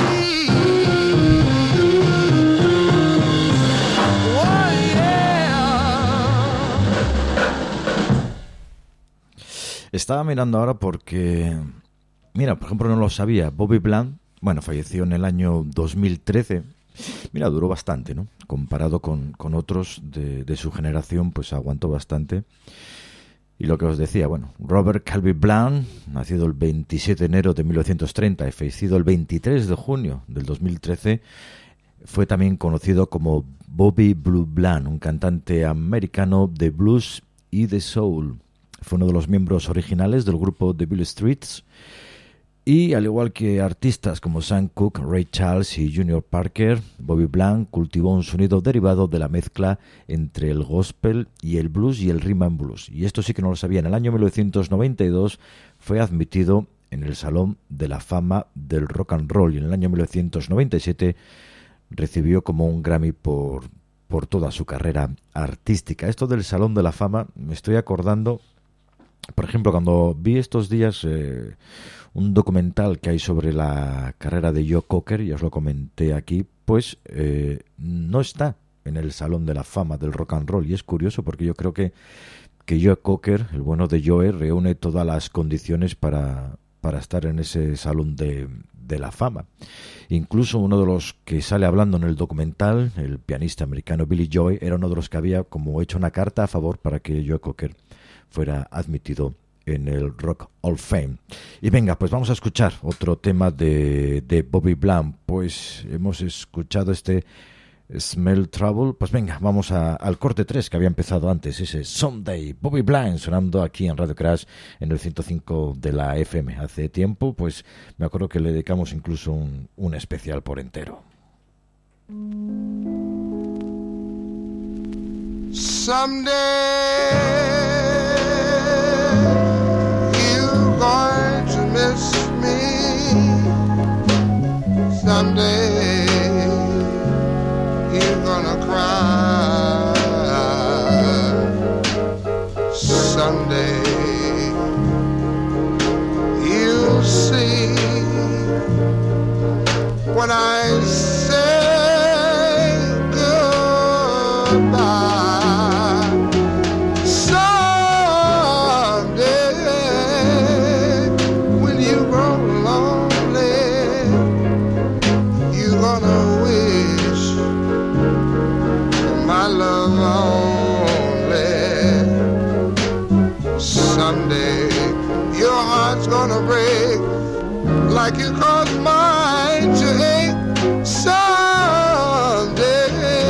Oh, yeah. Estaba mirando ahora porque, mira, por ejemplo, no lo sabía, Bobby Bland, bueno, falleció en el año dos mil trece. Mira, duró bastante, ¿no? Comparado con, con otros de, de su generación, pues aguantó bastante. Y lo que os decía, bueno, Robert Calvin Bland, nacido el veintisiete de enero de mil novecientos treinta y fallecido el veintitrés de junio del dos mil trece, fue también conocido como Bobby Blue Bland, un cantante americano de blues y de soul. Fue uno de los miembros originales del grupo The Beale Streets. Y al igual que artistas como Sam Cooke, Ray Charles y Junior Parker, Bobby Bland cultivó un sonido derivado de la mezcla entre el gospel y el blues y el rhythm and blues. Y esto sí que no lo sabía. En el año mil novecientos noventa y dos fue admitido en el Salón de la Fama del Rock and Roll y en el año mil novecientos noventa y siete recibió como un Grammy por, por toda su carrera artística. Esto del Salón de la Fama, me estoy acordando, por ejemplo, cuando vi estos días eh, un documental que hay sobre la carrera de Joe Cocker, y os lo comenté aquí, pues eh, no está en el Salón de la Fama del Rock and Roll. Y es curioso porque yo creo que, que Joe Cocker, el bueno de Joe, reúne todas las condiciones para, para estar en ese Salón de, de la Fama. Incluso uno de los que sale hablando en el documental, el pianista americano Billy Joy, era uno de los que había como hecho una carta a favor para que Joe Cocker fuera admitido en el Rock Hall of Fame. Y venga, pues vamos a escuchar otro tema de, de Bobby Bland. Pues hemos escuchado este Smell Trouble. Pues venga, vamos a, al corte tres que había empezado antes, ese Someday. Bobby Bland sonando aquí en Radio Crash en el ciento cinco de la F M. Hace tiempo, pues me acuerdo que le dedicamos incluso un, un especial por entero. Someday you're going to miss me. Someday you're gonna cry. Someday you'll see when I say goodbye. Someday your heart's gonna break like you caused mine to ache. Someday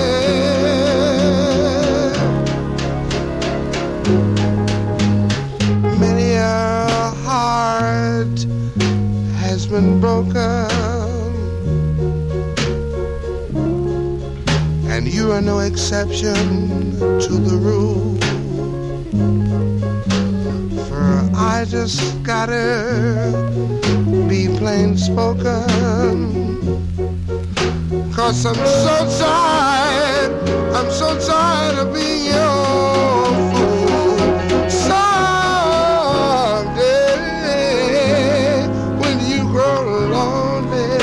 many a heart has been broken, and you are no exception to the rule. I just gotta be plain spoken, 'cause I'm so tired, I'm so tired of being your fool. Someday when you grow lonely,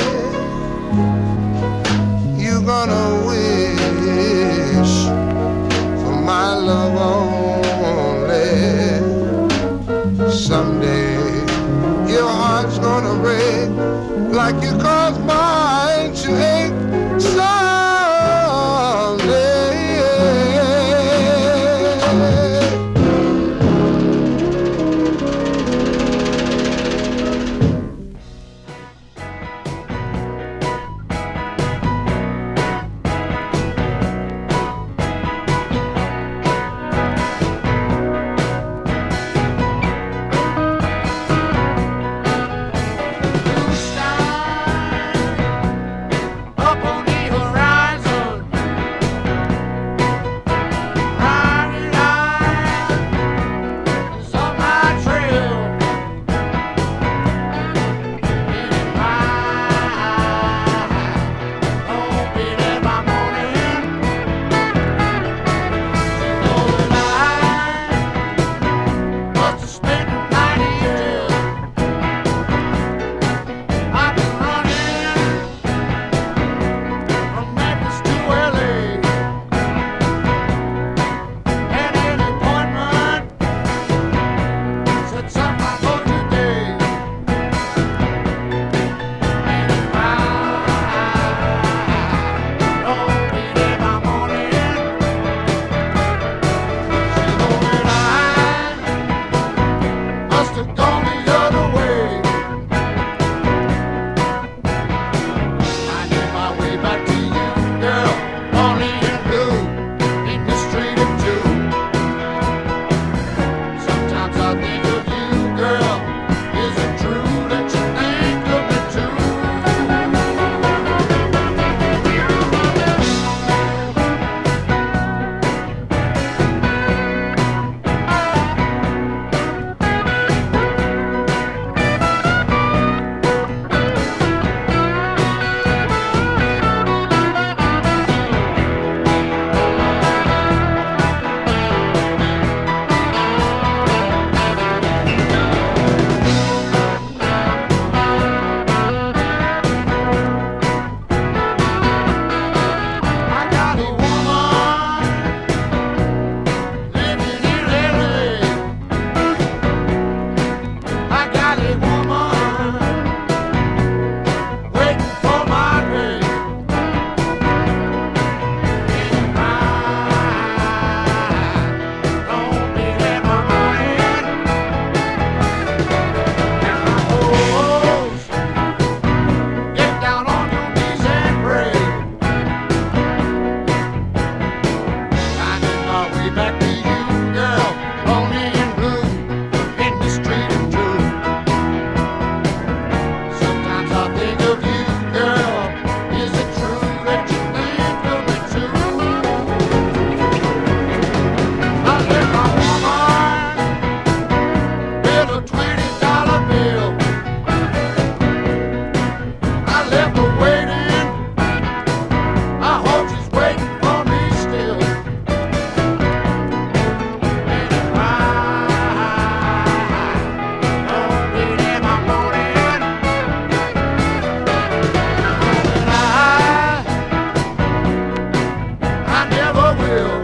you're gonna wish for my love only. Someday your heart's gonna break like you caused mine to ache. Someday Nashville.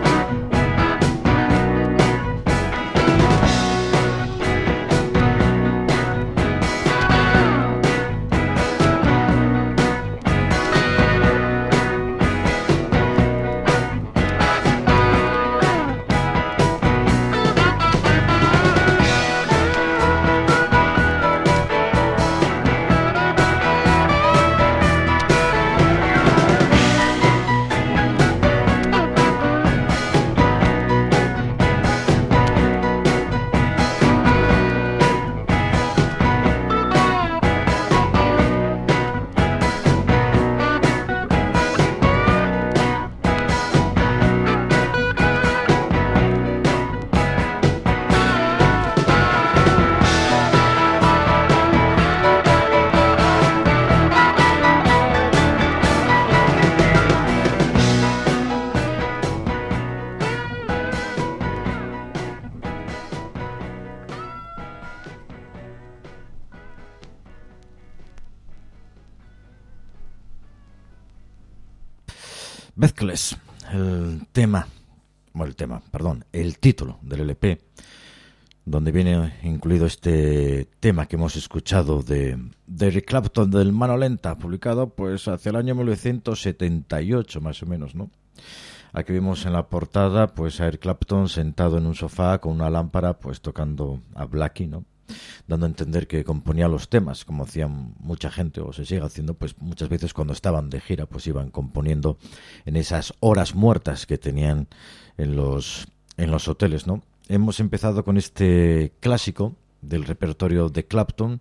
Breathless, el tema, bueno, el tema, perdón, el título del L P, donde viene incluido este tema que hemos escuchado de, de Eric Clapton, del Mano Lenta, publicado pues hacia el año mil novecientos setenta y ocho más o menos, ¿no? Aquí vimos en la portada pues a Eric Clapton sentado en un sofá con una lámpara pues tocando a Blackie, ¿no? Dando a entender que componía los temas, como hacían mucha gente, o se sigue haciendo, pues muchas veces cuando estaban de gira, pues iban componiendo en esas horas muertas que tenían en los, en los hoteles, ¿no? Hemos empezado con este clásico del repertorio de Clapton,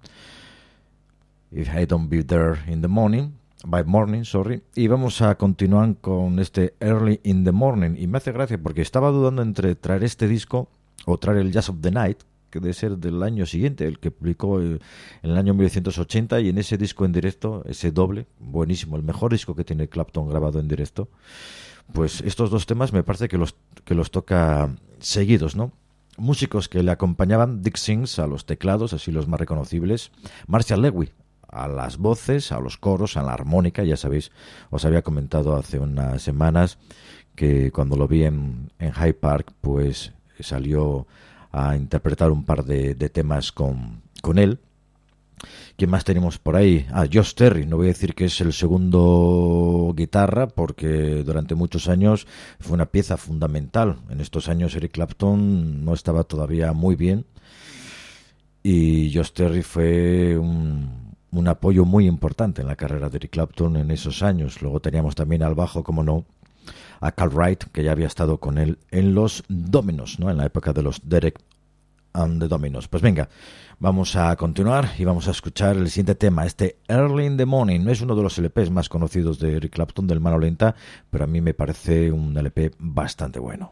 If I Don't Be There in the Morning, by Morning, sorry, y vamos a continuar con este Early in the Morning, y me hace gracia porque estaba dudando entre traer este disco o traer el Jazz of the Night, que debe ser del año siguiente, el que publicó en el año mil novecientos ochenta, y en ese disco en directo, ese doble, buenísimo, el mejor disco que tiene Clapton grabado en directo, pues estos dos temas me parece que los, que los toca seguidos, ¿no? Músicos que le acompañaban: Dick Sings a los teclados, así los más reconocibles, Marshall Lewy a las voces, a los coros, a la armónica. Ya sabéis, os había comentado hace unas semanas que cuando lo vi en, en Hyde Park, pues salió a interpretar un par de, de temas con, con él. ¿Quién más tenemos por ahí? Ah, Josh Terry. No voy a decir que es el segundo guitarra, porque durante muchos años fue una pieza fundamental. En estos años Eric Clapton no estaba todavía muy bien, y Josh Terry fue un, un apoyo muy importante en la carrera de Eric Clapton en esos años. Luego teníamos también al bajo, como no, a Carl Wright, que ya había estado con él en los Dominos, ¿no? En la época de los Derek and the Dominos. Pues venga, vamos a continuar y vamos a escuchar el siguiente tema, este Early in the Morning. No es uno de los L Pes más conocidos de Eric Clapton, del Mano Lenta, pero a mí me parece un L P bastante bueno.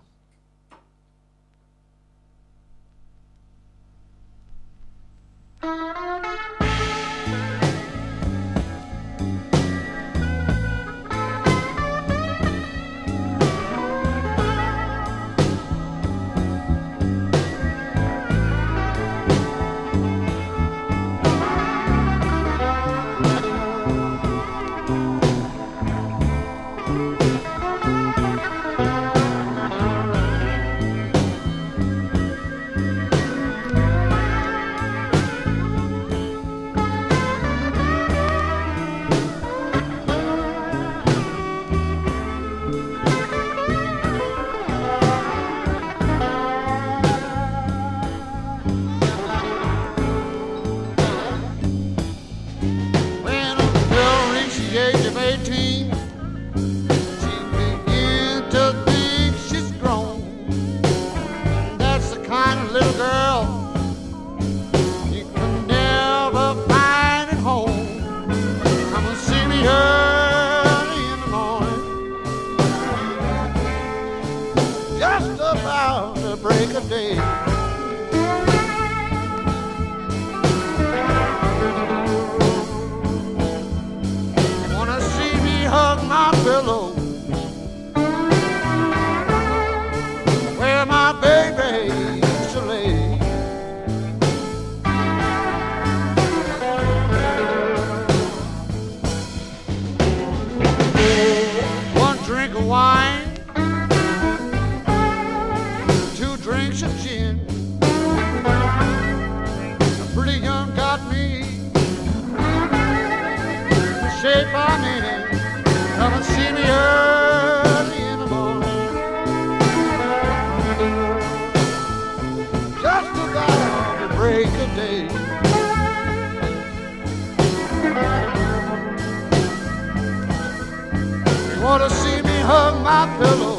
Acacia chin, a pretty young got me, the shape I'm in. Come and see me early in the morning, just about the break of day. You want to see me hug my pillow,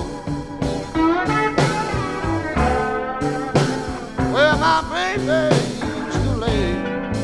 where my baby used to lay.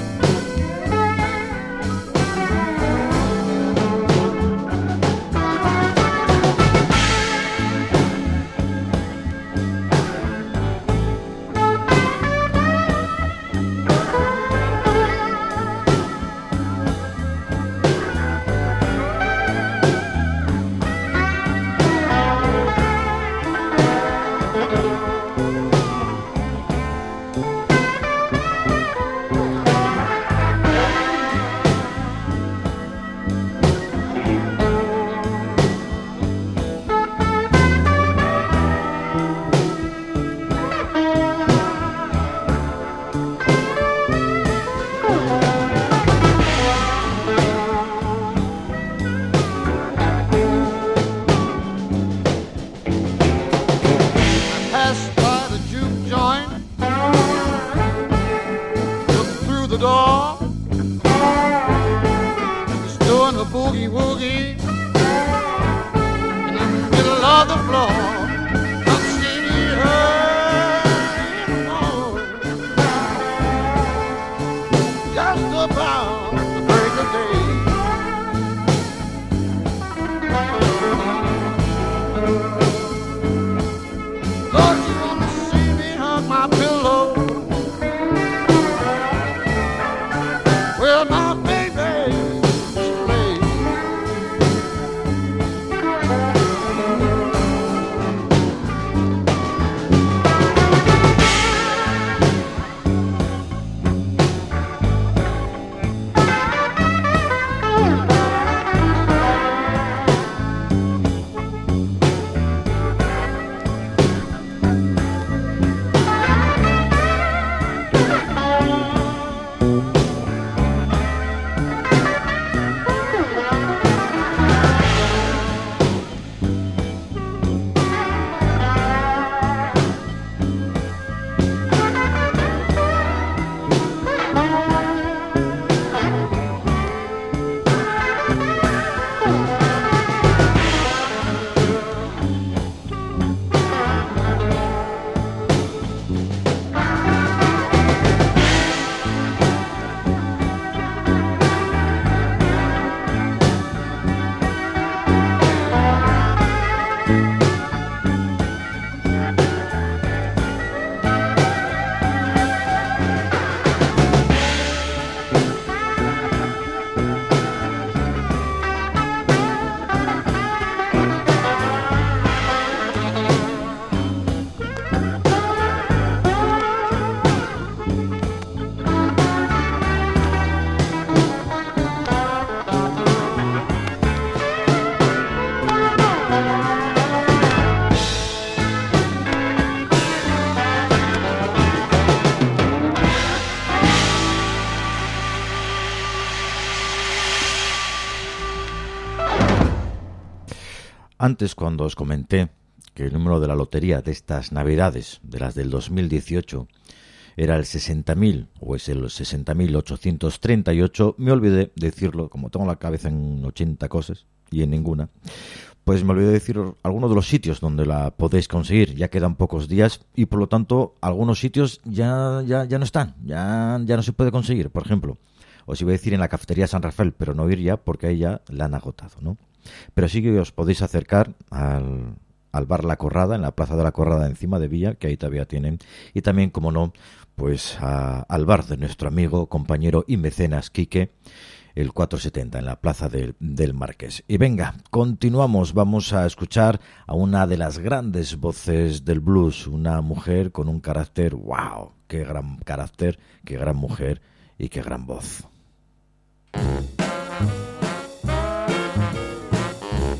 Antes, cuando os comenté que el número de la lotería de estas navidades, de las del dos mil dieciocho, era el sesenta mil, o es el sesenta mil ochocientos treinta y ocho, me olvidé decirlo, como tengo la cabeza en ochenta cosas y en ninguna, pues me olvidé de decir algunos de los sitios donde la podéis conseguir. Ya quedan pocos días y, por lo tanto, algunos sitios ya, ya, ya no están, ya, ya no se puede conseguir. Por ejemplo, os iba a decir en la cafetería San Rafael, pero no ir ya porque ahí ya la han agotado, ¿no? Pero sí que os podéis acercar al, al bar La Corrada, en la Plaza de la Corrada encima de Villa, que ahí todavía tienen, y también, como no, pues a, al bar de nuestro amigo, compañero y mecenas Quique, el cuatrocientos setenta, en la Plaza del, del Marqués. Y venga, continuamos, vamos a escuchar a una de las grandes voces del blues, una mujer con un carácter, wow, qué gran carácter, qué gran mujer y qué gran voz.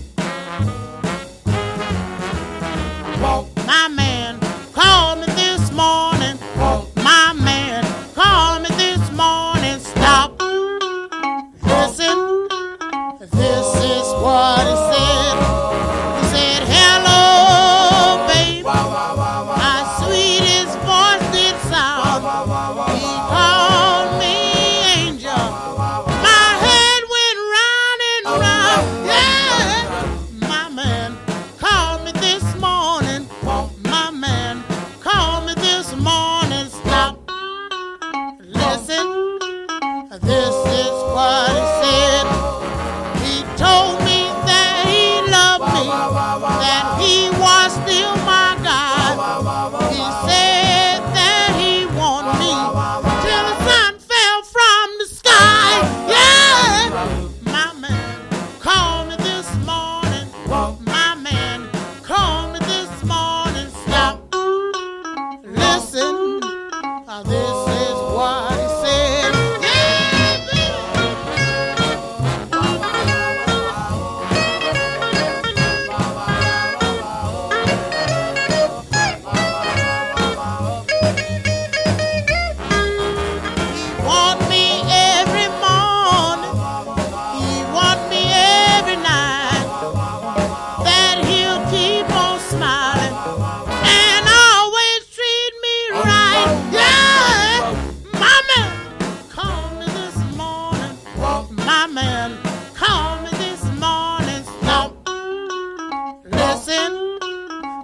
My man called me this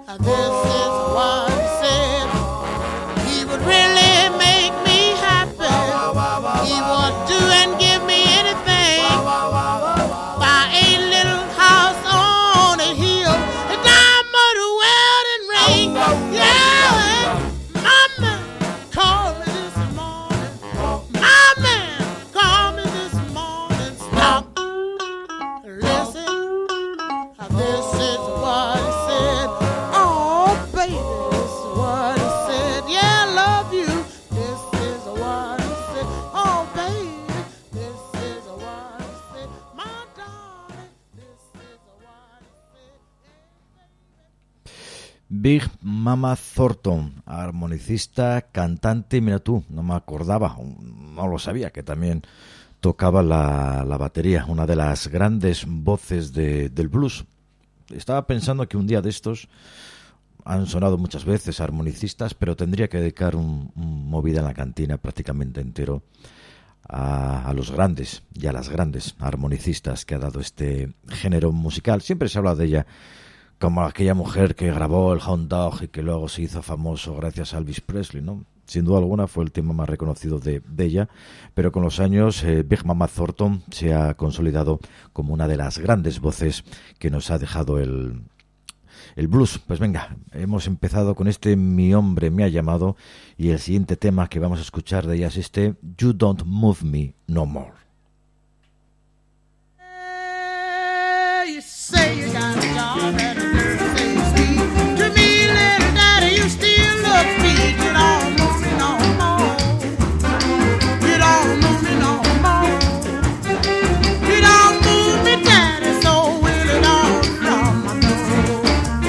This is what he said. He would really make me happy. He would do and give me anything. Buy a little house on a hill, a diamond wedding ring. Yeah, my man called me this morning. My man called me this morning. Stop. Listen. This is what he said. Oh, baby, this is what he said. Yeah, I love you. This is what he said. Oh, baby, this is what he said. My darling, this is what he said. Big Mama Thornton, armonicista, cantante, mira tú, no me acordaba, no lo sabía, que también tocaba la, la batería, una de las grandes voces de, del blues. Estaba pensando que un día de estos han sonado muchas veces armonicistas, pero tendría que dedicar un, un movida en la cantina prácticamente entero a, a los grandes y a las grandes armonicistas que ha dado este género musical. Siempre se habla de ella como aquella mujer que grabó el Hound Dog y que luego se hizo famoso gracias a Elvis Presley, ¿no? Sin duda alguna fue el tema más reconocido de, de ella, pero con los años eh, Big Mama Thornton se ha consolidado como una de las grandes voces que nos ha dejado el, el blues. Pues venga, hemos empezado con este Mi hombre me ha llamado, y el siguiente tema que vamos a escuchar de ella es este You Don't Move Me No More. You say you got a job and a girl says sweet to me, little daddy, you still look sweet. You don't move me no more. You don't move me no more. You don't move me, daddy, so will it all from my door.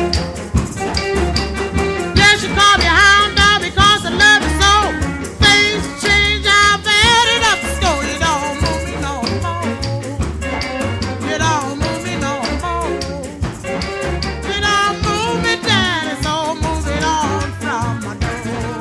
Yes, you call me hound dog because I love you so. Things change, I've had it up to go. You don't move me no more. You don't move me no more. You don't move me, daddy, so move it on from my door.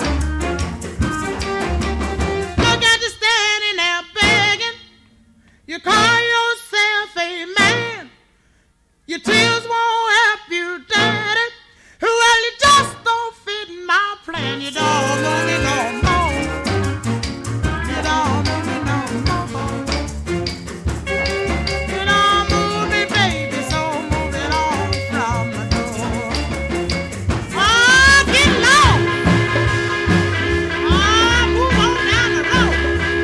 Look at you standing there begging. You call yourself a man. Your tears won't help you, daddy. Well, you just don't fit in my plan. You don't move me no more. You don't move me no more. You don't move me, baby, so move it on from my door. Oh, get low. Oh, move on down the road.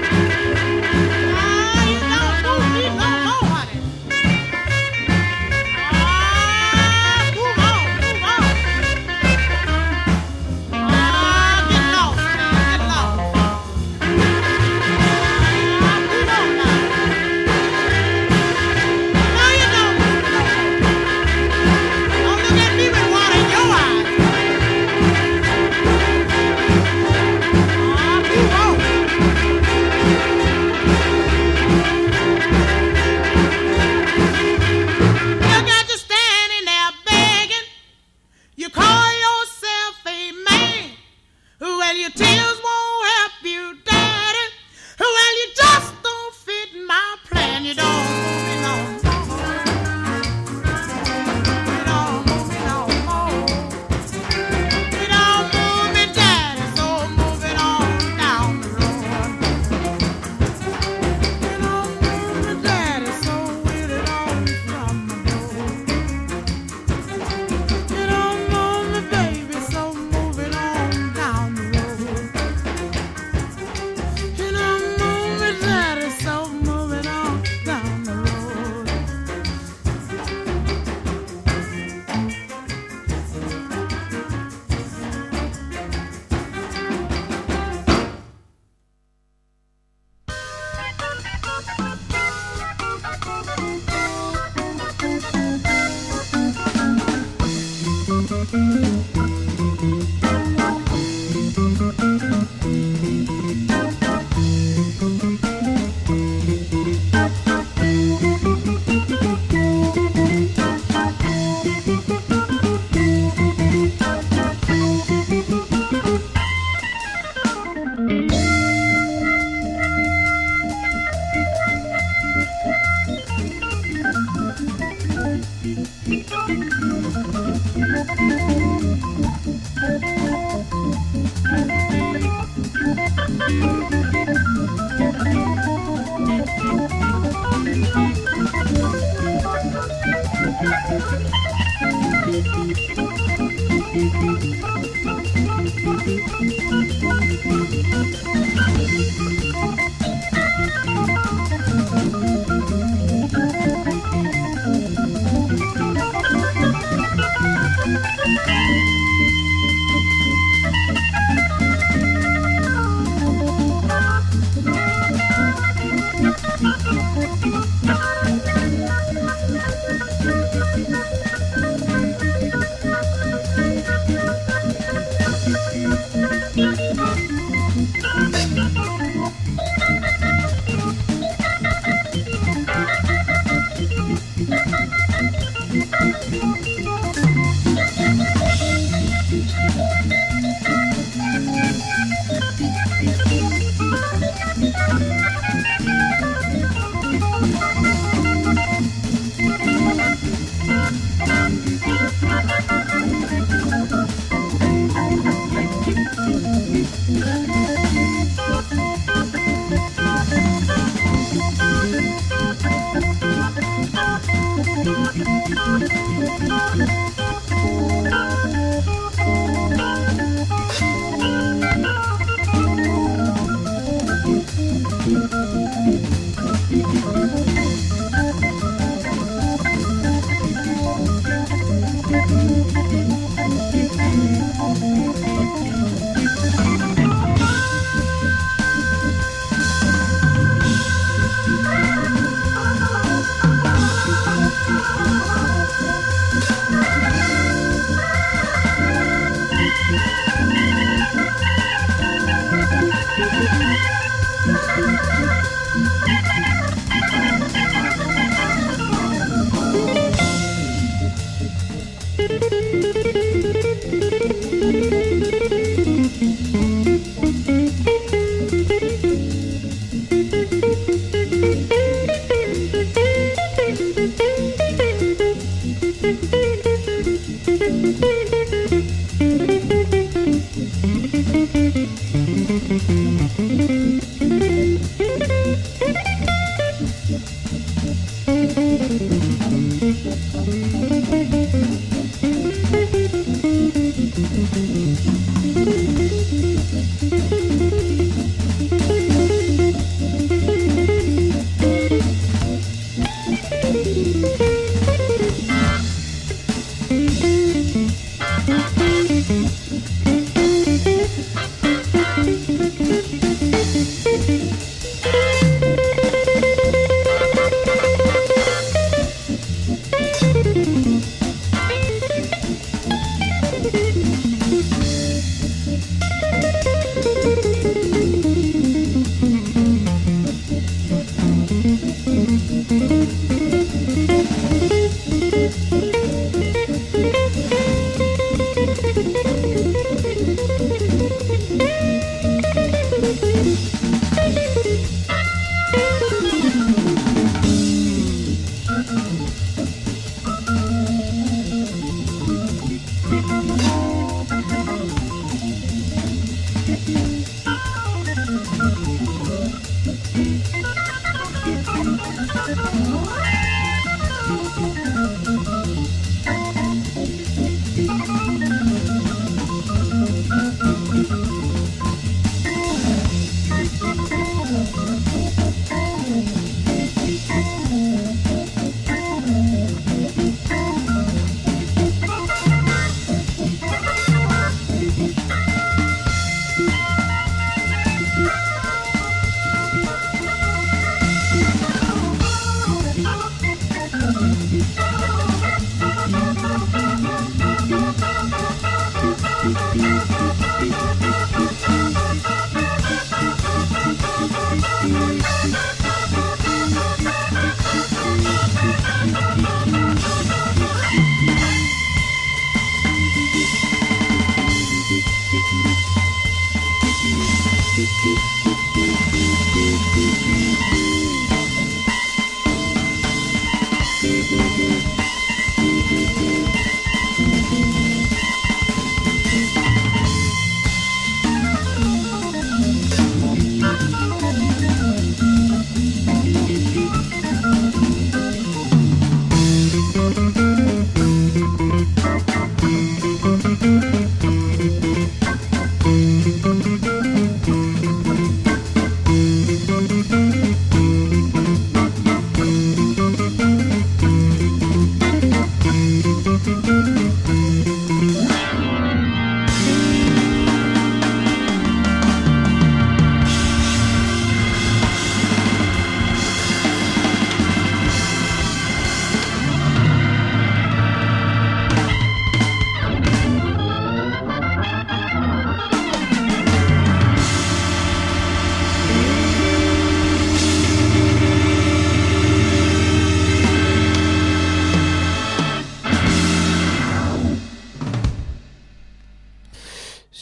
Oh, you don't move me no more, honey. Oh, move on, move on. Oh, get low, get low. Oh, move on now. No, you don't move me no more. Don't look at me with water in your eyes. Oh, move on. Look at you standing there begging. You call yourself a man. Well, your tears won't help you, daddy. Well, you just don't fit in my plan. You don't move me no more. You don't move me no more. You don't move me, daddy, so move it on down the road. You don't move me, daddy, so will it all from my door. You don't move me, baby, so move it on down the road. You don't move me, daddy, so move it on down the road.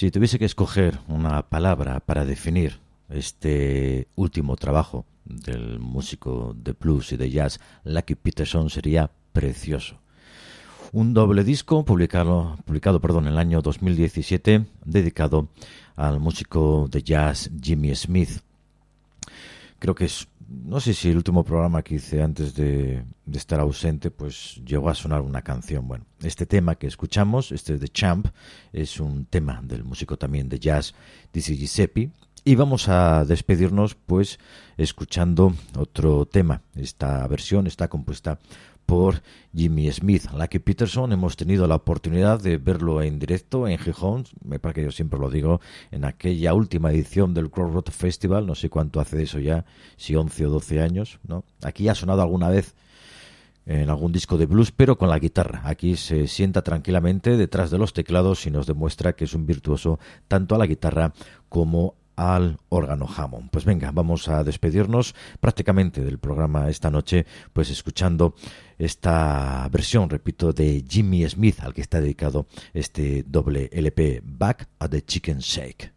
Si tuviese que escoger una palabra para definir este último trabajo del músico de blues y de jazz Lucky Peterson, sería precioso. Un doble disco publicado, publicado perdón, en el año dos mil diecisiete, dedicado al músico de jazz Jimmy Smith. Creo que es, no sé si el último programa que hice antes de, de estar ausente, pues llegó a sonar una canción. Bueno, este tema que escuchamos, este de Champ, es un tema del músico también de jazz Dizzy Gillespie. Y vamos a despedirnos pues escuchando otro tema. Esta versión está compuesta por Jimmy Smith. Lucky Peterson, hemos tenido la oportunidad de verlo en directo en Gijón, me parece que yo siempre lo digo, en aquella última edición del Crossroads Festival, no sé cuánto hace de eso ya, si once o doce años, ¿no? Aquí ha sonado alguna vez en algún disco de blues, pero con la guitarra. Aquí se sienta tranquilamente detrás de los teclados y nos demuestra que es un virtuoso tanto a la guitarra como al órgano Hammond. Pues venga, vamos a despedirnos prácticamente del programa esta noche, pues escuchando esta versión, repito, de Jimmy Smith, al que está dedicado este doble L P, Back at the Chicken Shake.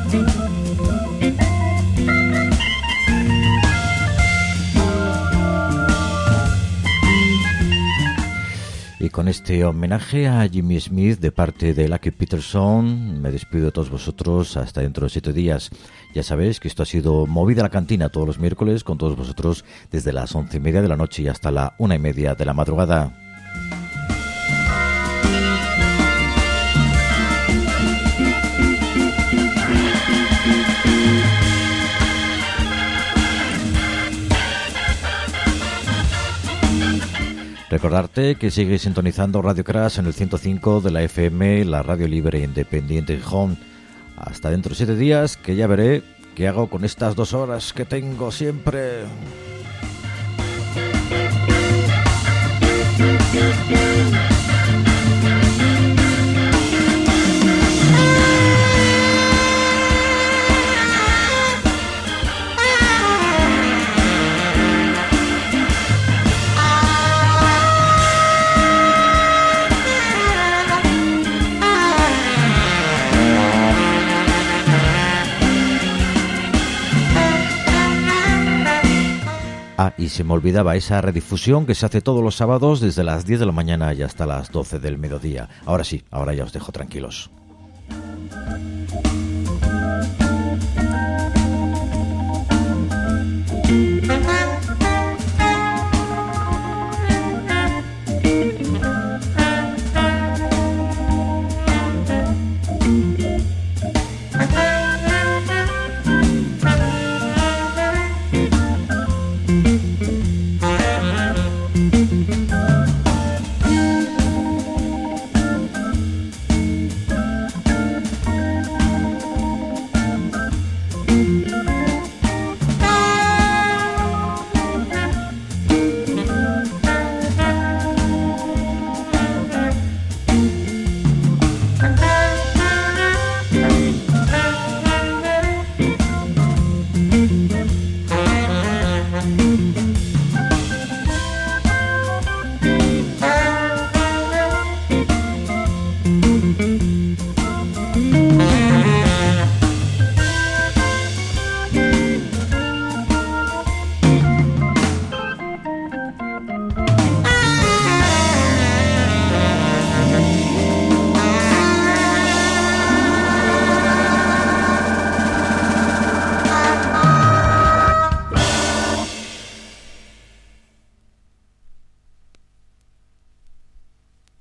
Y con este homenaje a Jimmy Smith de parte de Lucky Peterson, me despido de todos vosotros hasta dentro de siete días. Ya sabéis que esto ha sido Movida la Cantina todos los miércoles con todos vosotros desde las once y media de la noche y hasta la una y media de la madrugada. Recordarte que sigue sintonizando Radio Crash en el ciento cinco de la F M, la radio libre e independiente de Gijón. Hasta dentro de siete días, que ya veré qué hago con estas dos horas que tengo siempre. Ah, y se me olvidaba esa redifusión que se hace todos los sábados desde las diez de la mañana y hasta las doce del mediodía. Ahora sí, ahora ya os dejo tranquilos.